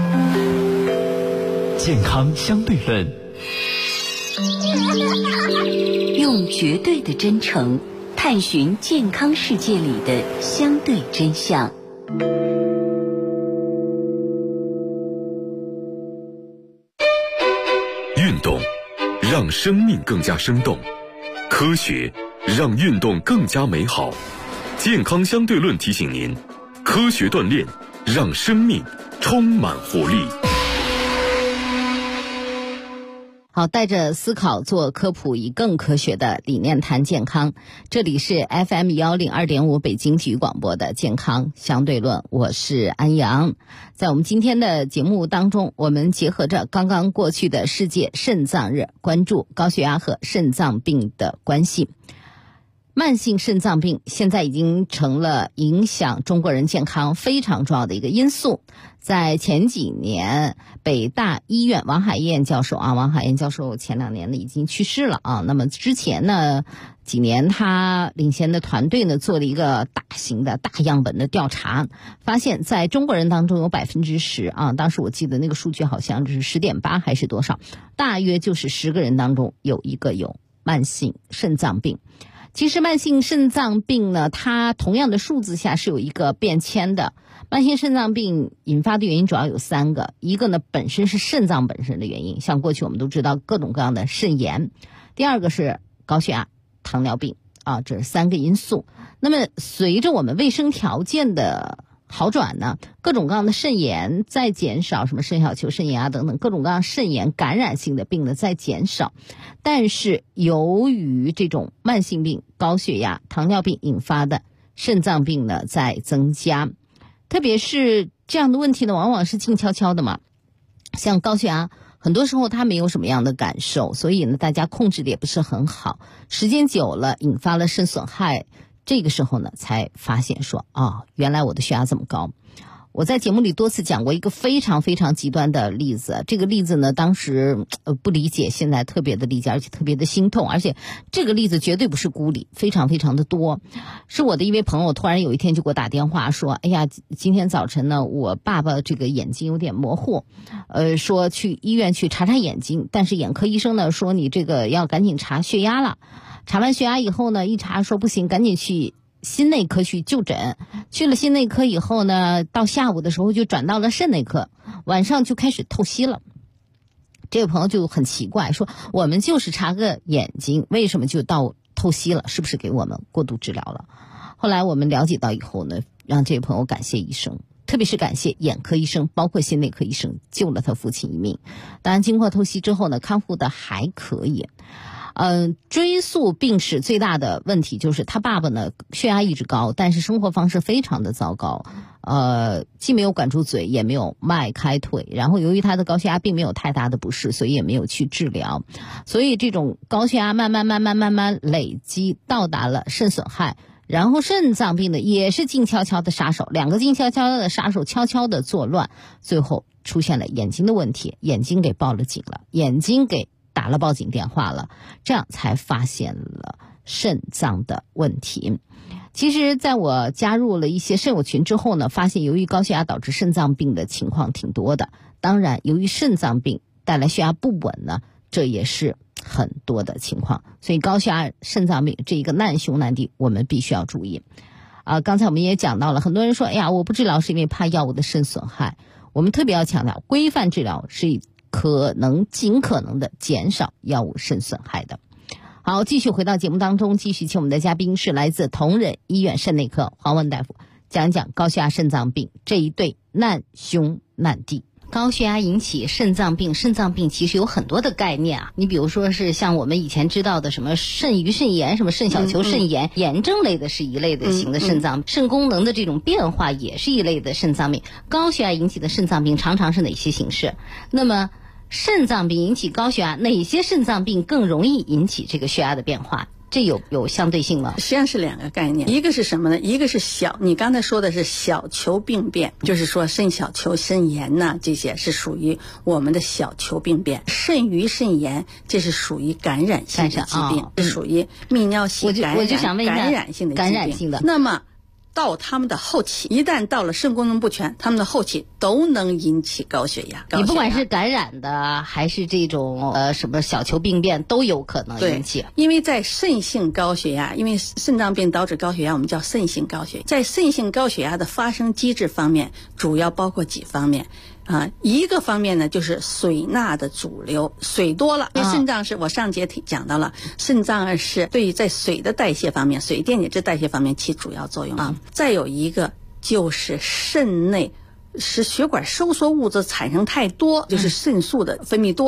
健康相对论， 用绝对的真诚探寻健康世界里的相对真相。 运动让生命更加生动，科学让运动更加美好。健康相对论提醒您，科学锻炼让生命充满活力。 好，带着思考做科普，以更科学的理念谈健康。这里是 FM102.5 北京体育广播的健康相对论，我是安阳。在我们今天的节目当中，我们结合着刚刚过去的世界肾脏日，关注高血压和肾脏病的关系。 慢性肾脏病现在已经成了影响中国人健康非常重要的一个因素。在前几年，北大医院王海燕教授前2年呢已经去世了啊。那么之前呢几年，他领衔的团队呢做了一个大型的大样本的调查，发现在中国人当中有10%啊，当时我记得那个数据好像是10.8还是多少，大约就是10个人当中有一个有慢性肾脏病。其实慢性肾脏病呢，它同样的数字下是有一个变迁的。慢性肾脏病引发的原因主要有3个，一个呢本身是肾脏本身的原因，像过去我们都知道各种各样的肾炎；第二个是高血压、糖尿病啊，这是3个因素。那么随着我们卫生条件的好转呢，各种各样的肾炎在减少，什么肾小球肾炎啊等等，各种各样肾炎感染性的病呢在减少。但是由于这种慢性病、高血压、糖尿病引发的肾脏病呢在增加，特别是这样的问题呢往往是静悄悄的嘛。像高血压很多时候它没有什么样的感受，所以呢大家控制的也不是很好，时间久了引发了肾损害，这个时候呢才发现说原来我的血压这么高。我在节目里多次讲过一个非常非常极端的例子，这个例子呢当时不理解，现在特别的理解，而且特别的心痛，而且这个例子绝对不是孤立，非常非常的多。是我的一位朋友突然有一天就给我打电话说，哎呀，今天早晨呢我爸爸这个眼睛有点模糊，说去医院去查查眼睛，但是眼科医生呢说你这个要赶紧查血压了。查完血压以后呢，一查说不行，赶紧去心内科去就诊。去了心内科以后呢，到下午的时候就转到了肾内科，晚上就开始透析了。这位朋友就很奇怪，说我们就是查个眼睛，为什么就到透析了？是不是给我们过度治疗了？后来我们了解到以后呢，让这位朋友感谢医生，特别是感谢眼科医生，包括心内科医生，救了他父亲一命。当然经过透析之后呢，康复的还可以。追溯病史最大的问题就是他爸爸呢血压一直高，但是生活方式非常的糟糕，既没有管住嘴，也没有迈开腿，然后由于他的高血压并没有太大的不适，所以也没有去治疗，所以这种高血压慢慢累积到达了肾损害。然后肾脏病呢也是静悄悄的杀手，两个静悄悄的杀手悄悄的作乱，最后出现了眼睛的问题，眼睛给报了警了，眼睛给打了报警电话了，这样才发现了肾脏的问题。其实在我加入了一些肾友群之后呢，发现由于高血压导致肾脏病的情况挺多的，当然由于肾脏病带来血压不稳呢，这也是很多的情况。所以高血压肾脏病这一个难兄难弟，我们必须要注意。刚才我们也讲到了，很多人说哎呀我不治疗是因为怕药物的肾损害，我们特别要强调规范治疗是尽可能的减少药物肾损害的。好，继续回到节目当中，继续请我们的嘉宾是来自同仁医院肾内科黄文大夫，讲一讲高血压肾脏病这一对难兄难弟。高血压引起肾脏病，肾脏病其实有很多的概念啊，你比如说是像我们以前知道的什么肾盂肾炎，什么肾小球肾炎，炎症类的是一类的型的肾脏病，肾功能的这种变化也是一类的肾脏病。高血压引起的肾脏病常常是哪些形式？那么肾脏病引起高血压，哪些肾脏病更容易引起这个血压的变化？这有相对性吗？ 实际上是2个概念，一个是什么呢？一个是你刚才说的是小球病变，就是说肾小球肾炎呐，这些是属于我们的小球病变。肾盂肾炎这是属于感染性的疾病，是属于泌尿系感染性的疾病，感染性的。那么到他们的后期，一旦到了肾功能不全，他们的后期都能引起高血压。 你不管是感染的还是这种什么小球病变都有可能引起。 因为在肾性高血压，因为肾脏病导致高血压，我们叫肾性高血压。在肾性高血压的发生机制方面，主要包括几方面。一个方面呢，就是水钠的阻留，水多了，因为肾脏是我上节讲到了，肾脏是对于在水的代谢方面，水电解质代谢方面起主要作用啊。再有一个就是肾内使血管收缩物质产生太多，就是肾素的分泌多了，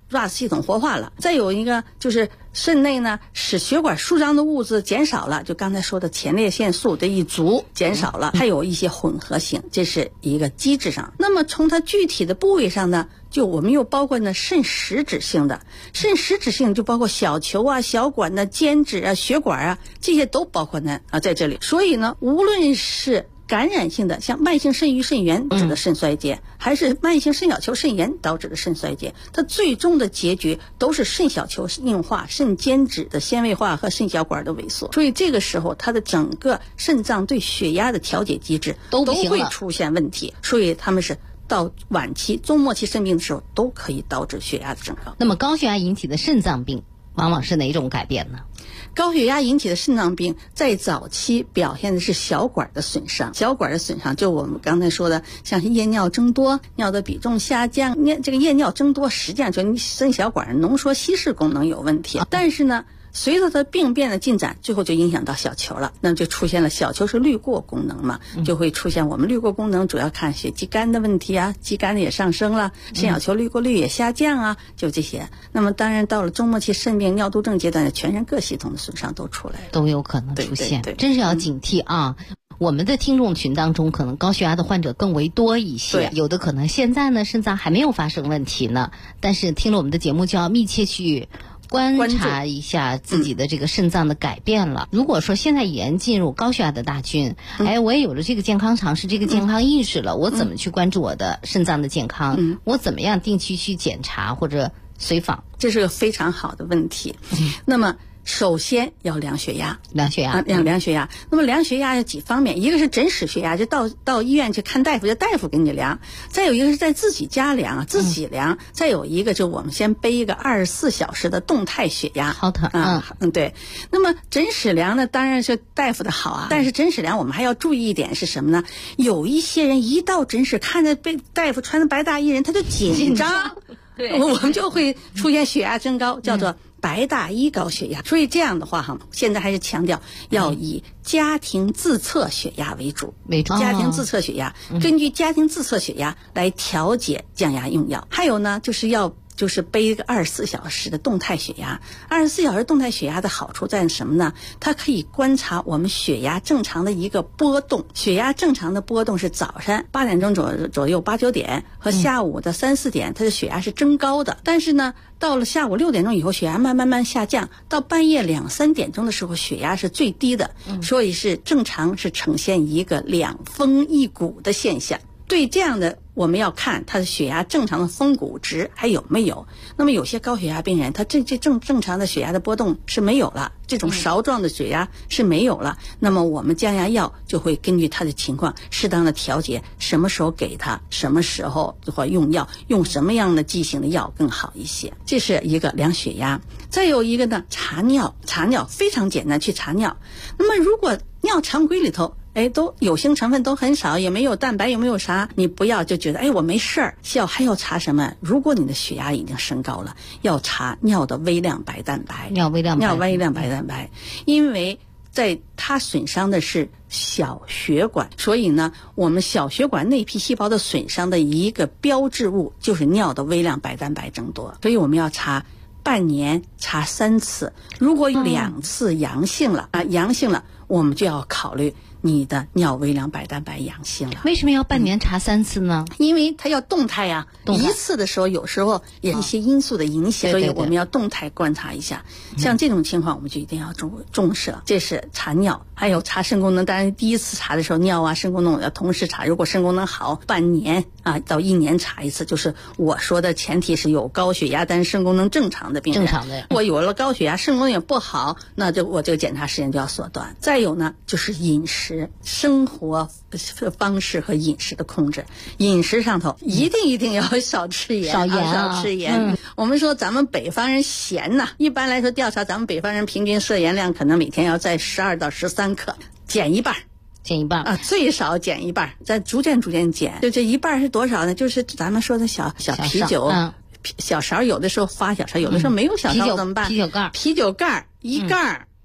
RAS 系统活化了。再有一个就是肾内呢，使血管舒张的物质减少了，就刚才说的前列腺素的一族减少了，还有一些混合型，这是一个机制上。那么从它具体的部位上呢，就我们又包括呢肾实质性的，肾实质性就包括小球啊、小管的间质啊、血管啊，这些都包括呢在这里。所以呢，无论是感染性的，像慢性肾盂肾炎导致的肾衰竭，还是慢性肾小球肾炎导致的肾衰竭，它最终的结局都是肾小球硬化、肾间质的纤维化和肾小管的萎缩。所以这个时候，它的整个肾脏对血压的调节机制都会出现问题，所以他们是到晚期、中末期肾病的时候都可以导致血压的升高。 那么高血压引起的肾脏病往往是哪种改变呢？ 高血压引起的肾脏病在早期表现的是小管的损伤，小管的损伤就我们刚才说的，像是夜尿增多、尿的比重下降，这个夜尿增多实际上就肾小管浓缩稀释功能有问题，但是呢随着它病变的进展，最后就影响到小球了，那么就出现了小球是滤过功能嘛，就会出现我们滤过功能主要看血肌酐的问题啊，肌酐也上升了，肾小球滤过率也下降啊，就这些。那么当然到了中末期肾病、尿毒症阶段，全身各系统的损伤都出来了， 都有可能出现， 对， 真是要警惕啊。我们的听众群当中，可能高血压的患者更为多一些，有的可能现在呢肾脏还没有发生问题呢，但是听了我们的节目就要密切去观察一下自己的这个肾脏的改变了。如果说现在已经进入高血压的大军，我也有了这个健康常识、这个健康意识了，我怎么去关注我的肾脏的健康？我怎么样定期去检查或者随访？ 这是个非常好的问题。那么首先要量血压，量血压。那么量血压有几方面，一个是诊室血压，就到医院去看大夫，就大夫给你量；再有一个是在自己家量，自己量；再有一个就我们先背一个24小时的动态血压。 好的， 对。那么诊室量呢，当然是大夫的好啊，但是诊室量我们还要注意一点是什么呢？有一些人一到诊室看着被大夫穿的白大衣人，他就紧张，对，我们就会出现血压增高，叫做白大衣高血压。所以这样的话现在还是强调要以家庭自测血压为主，家庭自测血压，根据家庭自测血压来调节降压用药。还有呢，就是背一个24小时的动态血压。24小时动态血压的好处在什么呢？它可以观察我们血压正常的一个波动。血压正常的波动是早上8点钟左右8、9点和下午的3、4点，它的血压是增高的。但是呢，到了下午6点钟以后，血压慢慢下降，到半夜2、3点钟的时候，血压是最低的。所以是正常是呈现一个两峰一谷的现象。对这样的我们要看他的血压正常的峰谷值还有没有。那么有些高血压病人，他这正常的血压的波动是没有了，这种勺状的血压是没有了，那么我们降压药就会根据他的情况适当的调节，什么时候给他，什么时候或用药，用什么样的剂型的药更好一些。这是一个量血压。再有一个呢，查尿非常简单，去查尿。那么如果尿常规里头都有形成分都很少，也没有蛋白，也没有啥，你不要就觉得我没事儿。还要查什么？如果你的血压已经升高了，要查尿的微量白蛋白。尿微量白蛋白，因为在它损伤的是小血管，所以呢，我们小血管内皮细胞的损伤的一个标志物就是尿的微量白蛋白增多，所以我们要查。半年查3次，如果有2次阳性了我们就要考虑你的尿微量白蛋白阳性了。 为什么要半年查3次呢？ 因为它要动态呀，一次的时候有时候也一些因素的影响，所以我们要动态观察一下。像这种情况我们就一定要重视了。这是查尿。还有查肾功能，当然第一次查的时候尿啊肾功能要同时查，如果肾功能好，半年到1年查一次，就是我说的前提是有高血压但是肾功能正常的病人。正常的。我有了高血压肾功能也不好，那就我这个检查时间就要缩短。再有呢，就是饮食生活方式和饮食的控制。饮食上头一定要少吃盐，少吃盐。我们说咱们北方人咸呐，一般来说调查咱们北方人平均摄盐量可能每天要在12到13克，减一半啊，最少减一半，再逐渐减。就这一半是多少呢？就是咱们说的小啤酒，小勺有的时候发小勺，有的时候没有小勺怎么办？啤酒盖一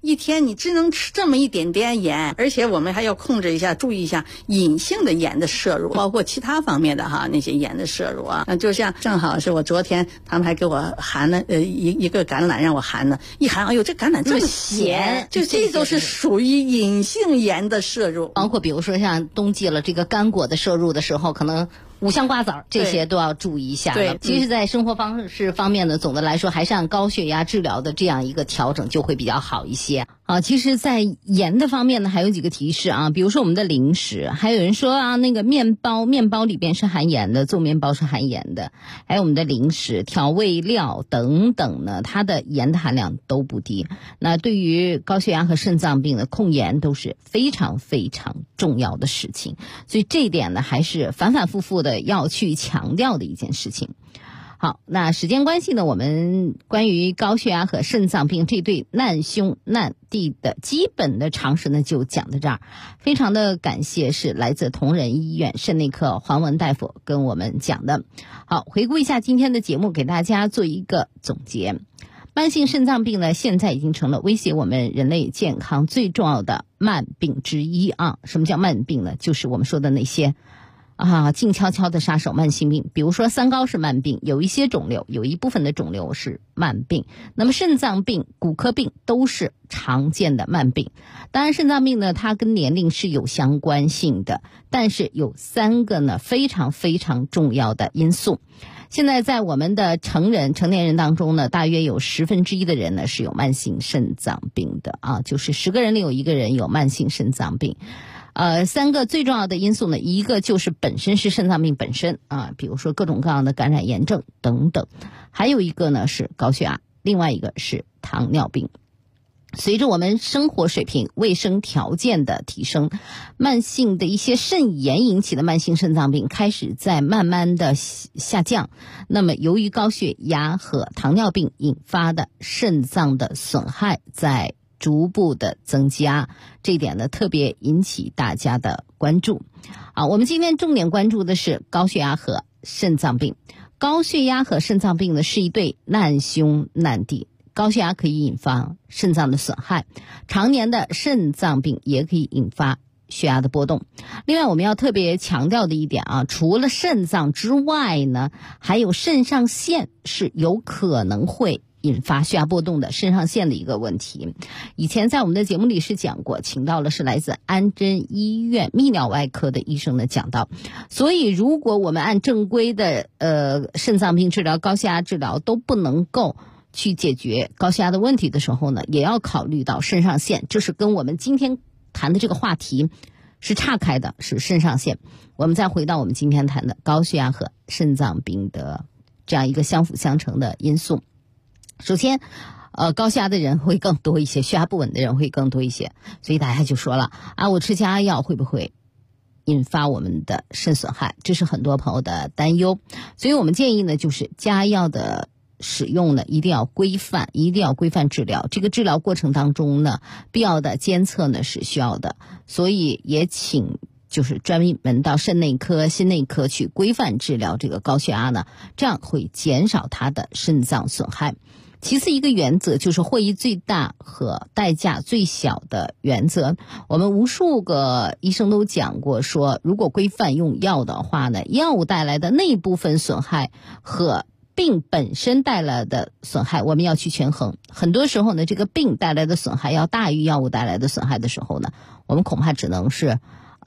一天你只能吃这么一点点盐，而且我们还要控制一下，注意一下隐性的盐的摄入，包括其他方面的那些盐的摄入啊。就像正好是我昨天他们还给我含了一个橄榄让我含呢，一含，哎呦，这橄榄这么咸，就这都是属于隐性盐的摄入。 包括比如说像冬季了，这个干果的摄入的时候，可能五香瓜子儿这些都要注意一下了。 对， 其实在生活方式方面呢，总的来说还是按高血压治疗的这样一个调整就会比较好一些。其实在盐的方面呢还有几个提示啊，比如说我们的零食，还有人说那个面包里边是含盐的，做面包是含盐的，还有我们的零食、调味料等等呢，它的盐的含量都不低。那对于高血压和肾脏病的控盐都是非常非常重要的事情，所以这一点呢还是反反复复的要去强调的一件事情。好，那时间关系呢，我们关于高血压和肾脏病这对难兄难弟的基本的常识呢就讲到这儿。非常的感谢是来自同仁医院肾内科黄文大夫跟我们讲的。好，回顾一下今天的节目，给大家做一个总结。慢性肾脏病呢，现在已经成了威胁我们人类健康最重要的慢病之一啊。什么叫慢病呢？就是我们说的那些静悄悄的杀手慢性病，比如说三高是慢病，有一些肿瘤，有一部分的肿瘤是慢病。那么肾脏病、骨科病都是常见的慢病。当然肾脏病呢，它跟年龄是有相关性的，但是有3个呢非常非常重要的因素。现在在我们的成年人当中呢，大约有1/10的人呢是有慢性肾脏病的就是10个人里有1个人有慢性肾脏病。3个最重要的因素呢，一个就是本身是肾脏病本身比如说各种各样的感染炎症等等，还有一个呢是高血压，另外一个是糖尿病。随着我们生活水平、卫生条件的提升，慢性的一些肾炎引起的慢性肾脏病开始在慢慢的下降。那么由于高血压和糖尿病引发的肾脏的损害在逐步的增加，这一点呢特别引起大家的关注。我们今天重点关注的是高血压和肾脏病。高血压和肾脏病呢是一对难兄难弟。高血压可以引发肾脏的损害，常年的肾脏病也可以引发血压的波动。另外我们要特别强调的一点除了肾脏之外呢，还有肾上腺是有可能会引发血压波动的，肾上腺的一个问题。以前在我们的节目里是讲过，请到了是来自安贞医院泌尿外科的医生呢讲到。所以如果我们按正规的肾脏病治疗、高血压治疗都不能够去解决高血压的问题的时候呢，也要考虑到肾上腺，这是跟我们今天谈的这个话题是岔开的，是肾上腺。我们再回到我们今天谈的高血压和肾脏病的这样一个相辅相成的因素。首先高血压的人会更多一些，血压不稳的人会更多一些，所以大家就说了我吃降压药会不会引发我们的肾损害，这是很多朋友的担忧。所以我们建议呢，就是降压药的使用呢一定要规范，一定要规范治疗。这个治疗过程当中呢，必要的监测呢是需要的，所以也请就是专门到肾内科、心内科去规范治疗这个高血压呢，这样会减少它的肾脏损害。其次一个原则就是获益最大和代价最小的原则。我们无数个医生都讲过说，如果规范用药的话呢，药物带来的那一部分损害和病本身带来的损害我们要去权衡。很多时候呢，这个病带来的损害要大于药物带来的损害的时候呢，我们恐怕只能是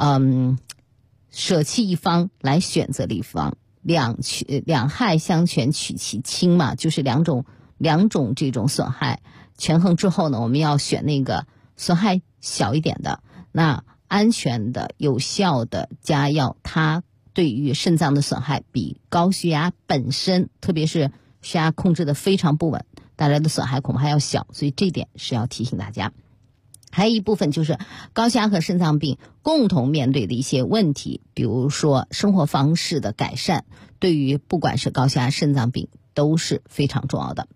舍弃一方来选择一方，两害相权取其轻嘛，就是两种这种损害权衡之后呢，我们要选那个损害小一点的，那安全的有效的加药，它对于肾脏的损害比高血压本身，特别是血压控制的非常不稳带来的损害恐怕还要小，所以这一点是要提醒大家。还有一部分就是高血压和肾脏病共同面对的一些问题，比如说生活方式的改善，对于不管是高血压、肾脏病都是非常重要的。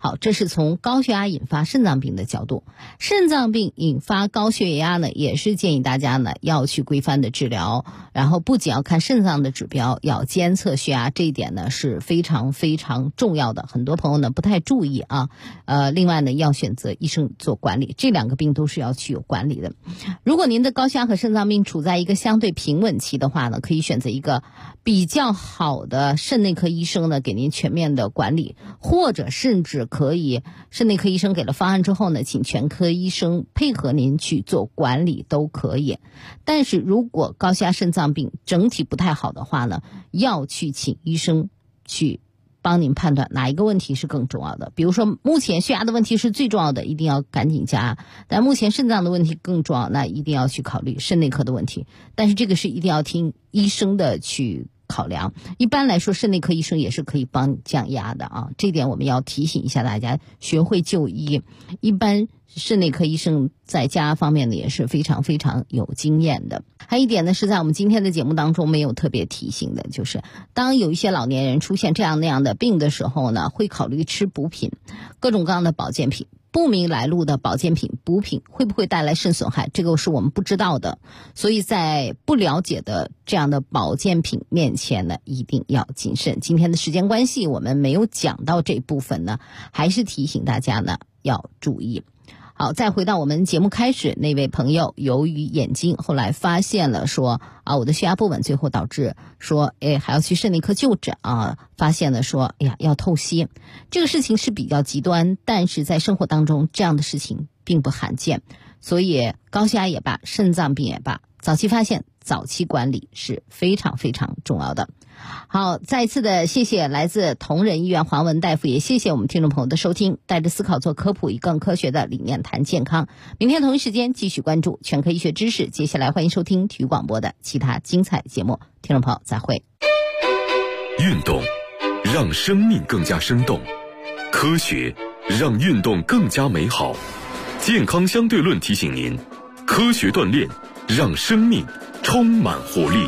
好，这是从高血压引发肾脏病的角度。肾脏病引发高血压呢，也是建议大家呢要去规范的治疗，然后不仅要看肾脏的指标，要监测血压，这一点呢是非常非常重要的。很多朋友呢不太注意啊。另外呢要选择医生做管理，这两个病都是要去有管理的。如果您的高血压和肾脏病处在一个相对平稳期的话呢，可以选择一个比较好的肾内科医生呢给您全面的管理，或者甚至可以肾内科医生给了方案之后呢，请全科医生配合您去做管理都可以。但是如果高血压肾脏病整体不太好的话呢，要去请医生去帮您判断哪一个问题是更重要的。比如说目前血压的问题是最重要的，一定要赶紧加，但目前肾脏的问题更重要，那一定要去考虑肾内科的问题。但是这个是一定要听医生的去考量，一般来说肾内科医生也是可以帮你降压的啊，这点我们要提醒一下大家，学会就医。一般肾内科医生在降压方面呢也是非常非常有经验的。还有一点呢是在我们今天的节目当中没有特别提醒的，就是当有一些老年人出现这样那样的病的时候呢，会考虑吃补品，各种各样的保健品。不明来路的保健品补品会不会带来肾损害，这个是我们不知道的，所以在不了解的这样的保健品面前呢，一定要谨慎。今天的时间关系我们没有讲到这部分呢，还是提醒大家呢要注意。好，再回到我们节目开始，那位朋友由于眼睛后来发现了说我的血压不稳，最后导致说还要去肾内科就诊啊，发现了说要透析。这个事情是比较极端，但是在生活当中这样的事情并不罕见，所以高血压也罢，肾脏病也罢，早期发现早期管理是非常非常重要的。好，再一次的谢谢来自同仁医院黄文大夫，也谢谢我们听众朋友的收听。带着思考做科普，以更科学的理念谈健康。明天同一时间继续关注全科医学知识。接下来欢迎收听体育广播的其他精彩节目。听众朋友再会。 运动让生命更加生动，科学让运动更加美好。健康相对论提醒您，科学锻炼让生命充满活力。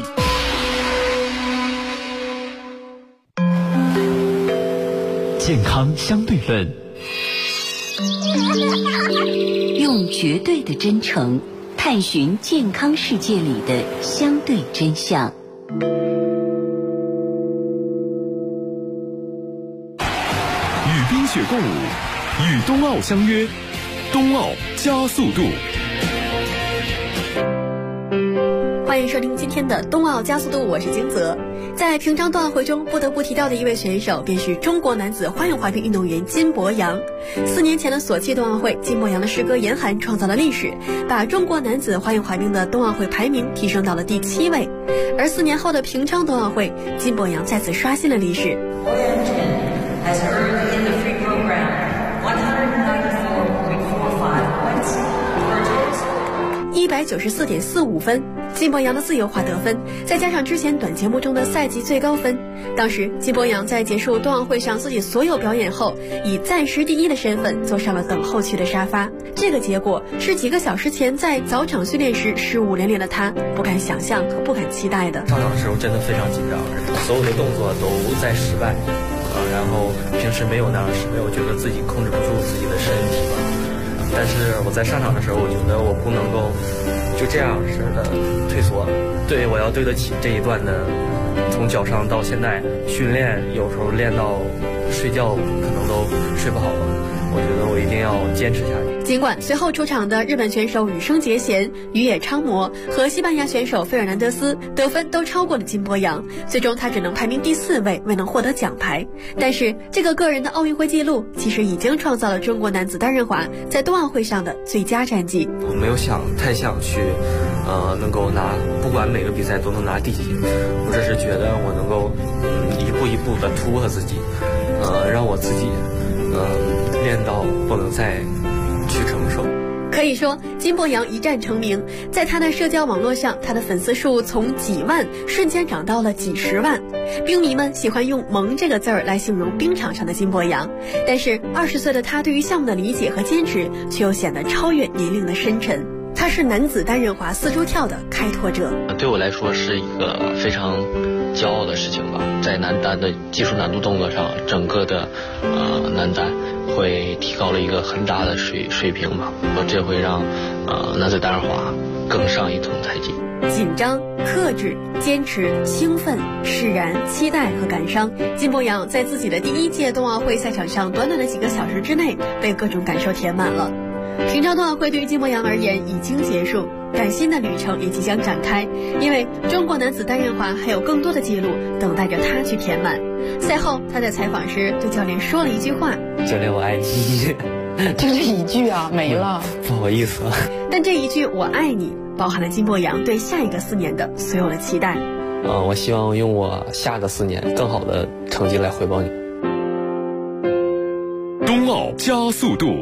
健康相对论， 用绝对的真诚探寻健康世界里的相对真相。 与冰雪共舞，与冬奥相约，冬奥加速度。 欢迎收听今天的冬奥加速度，我是金泽。在平昌冬奥会中不得不提到的一位选手便是中国男子花样滑冰运动员金博洋。4年前的索契冬奥会，金博洋的师哥严寒创造了历史，把中国男子花样滑冰的冬奥会排名提升到了第7位。而4年后的平昌冬奥会，金博洋再次刷新了历史。194.45分，金博洋的自由滑得分，再加上之前短节目中的赛季最高分。当时金博洋在结束冬奥会上自己所有表演后，以暂时第1的身份坐上了等候区的沙发。这个结果是几个小时前在早场训练时失误连连的他不敢想象和不敢期待的。 上场的时候真的非常紧张，所有的动作都在失败，然后平时没有那样失败，我觉得自己控制不住自己的身体吧。但是我在上场的时候，我觉得我不能够就这样式的退缩，对，我要对得起这一段的从脚伤到现在训练，有时候练到睡觉可能都睡不好了，我觉得我一定要坚持下去。 尽管随后出场的日本选手羽生结弦、宇野昌磨和西班牙选手费尔南德斯得分都超过了金博洋，最终他只能排名第4位，未能获得奖牌。但是这个个人的奥运会纪录其实已经创造了中国男子单人滑在冬奥会上的最佳战绩。 我没有太想去能够拿，不管每个比赛都能拿第几，我只是觉得我能够一步一步的突破自己，让我自己练到不能再去承受。 可以说金博洋一战成名，在他的社交网络上，他的粉丝数从几万瞬间涨到了几十万。冰迷们喜欢用萌这个字儿来形容冰场上的金博洋，但是20岁的他对于项目的理解和坚持却又显得超越年龄的深沉。他他是男子单人滑四周跳的开拓者。 对我来说是一个非常骄傲的事情吧，在男单的技术难度动作上，整个的男单会提高了一个很大的水平吧，这会让男子单人滑更上一层台阶。 紧张、克制、坚持、兴奋、释然、期待和感伤，金博洋在自己的第1届冬奥会赛场上短短的几个小时之内被各种感受填满了。平昌冬奥会对于金博洋而言已经结束，但新的旅程也即将展开，因为中国男子单人滑还有更多的记录等待着他去填满。赛后他在采访时对教练说了一句话： 教练我爱你。 就这一句啊，没了。 不好意思。 但这一句我爱你包含了金博洋对下一个4年的所有的期待。 我希望用我下个4年更好的成绩来回报你。 冬奥加速度。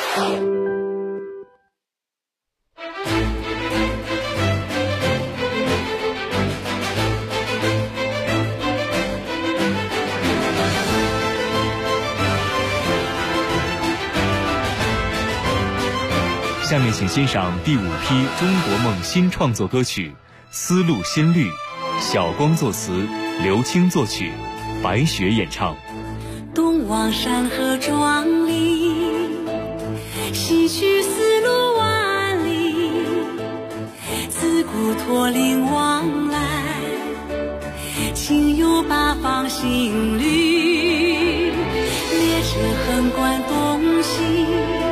下面请欣赏第5批中国梦新创作歌曲《丝路新绿》，小光作词，刘青作曲，白雪演唱。 东望山河壮丽，西去丝路万里，自古驼铃往来，情有八方新绿，列车横贯东西，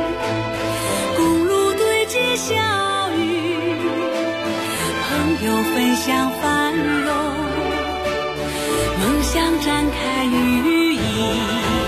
小雨，朋友分享繁荣，梦想展开羽翼。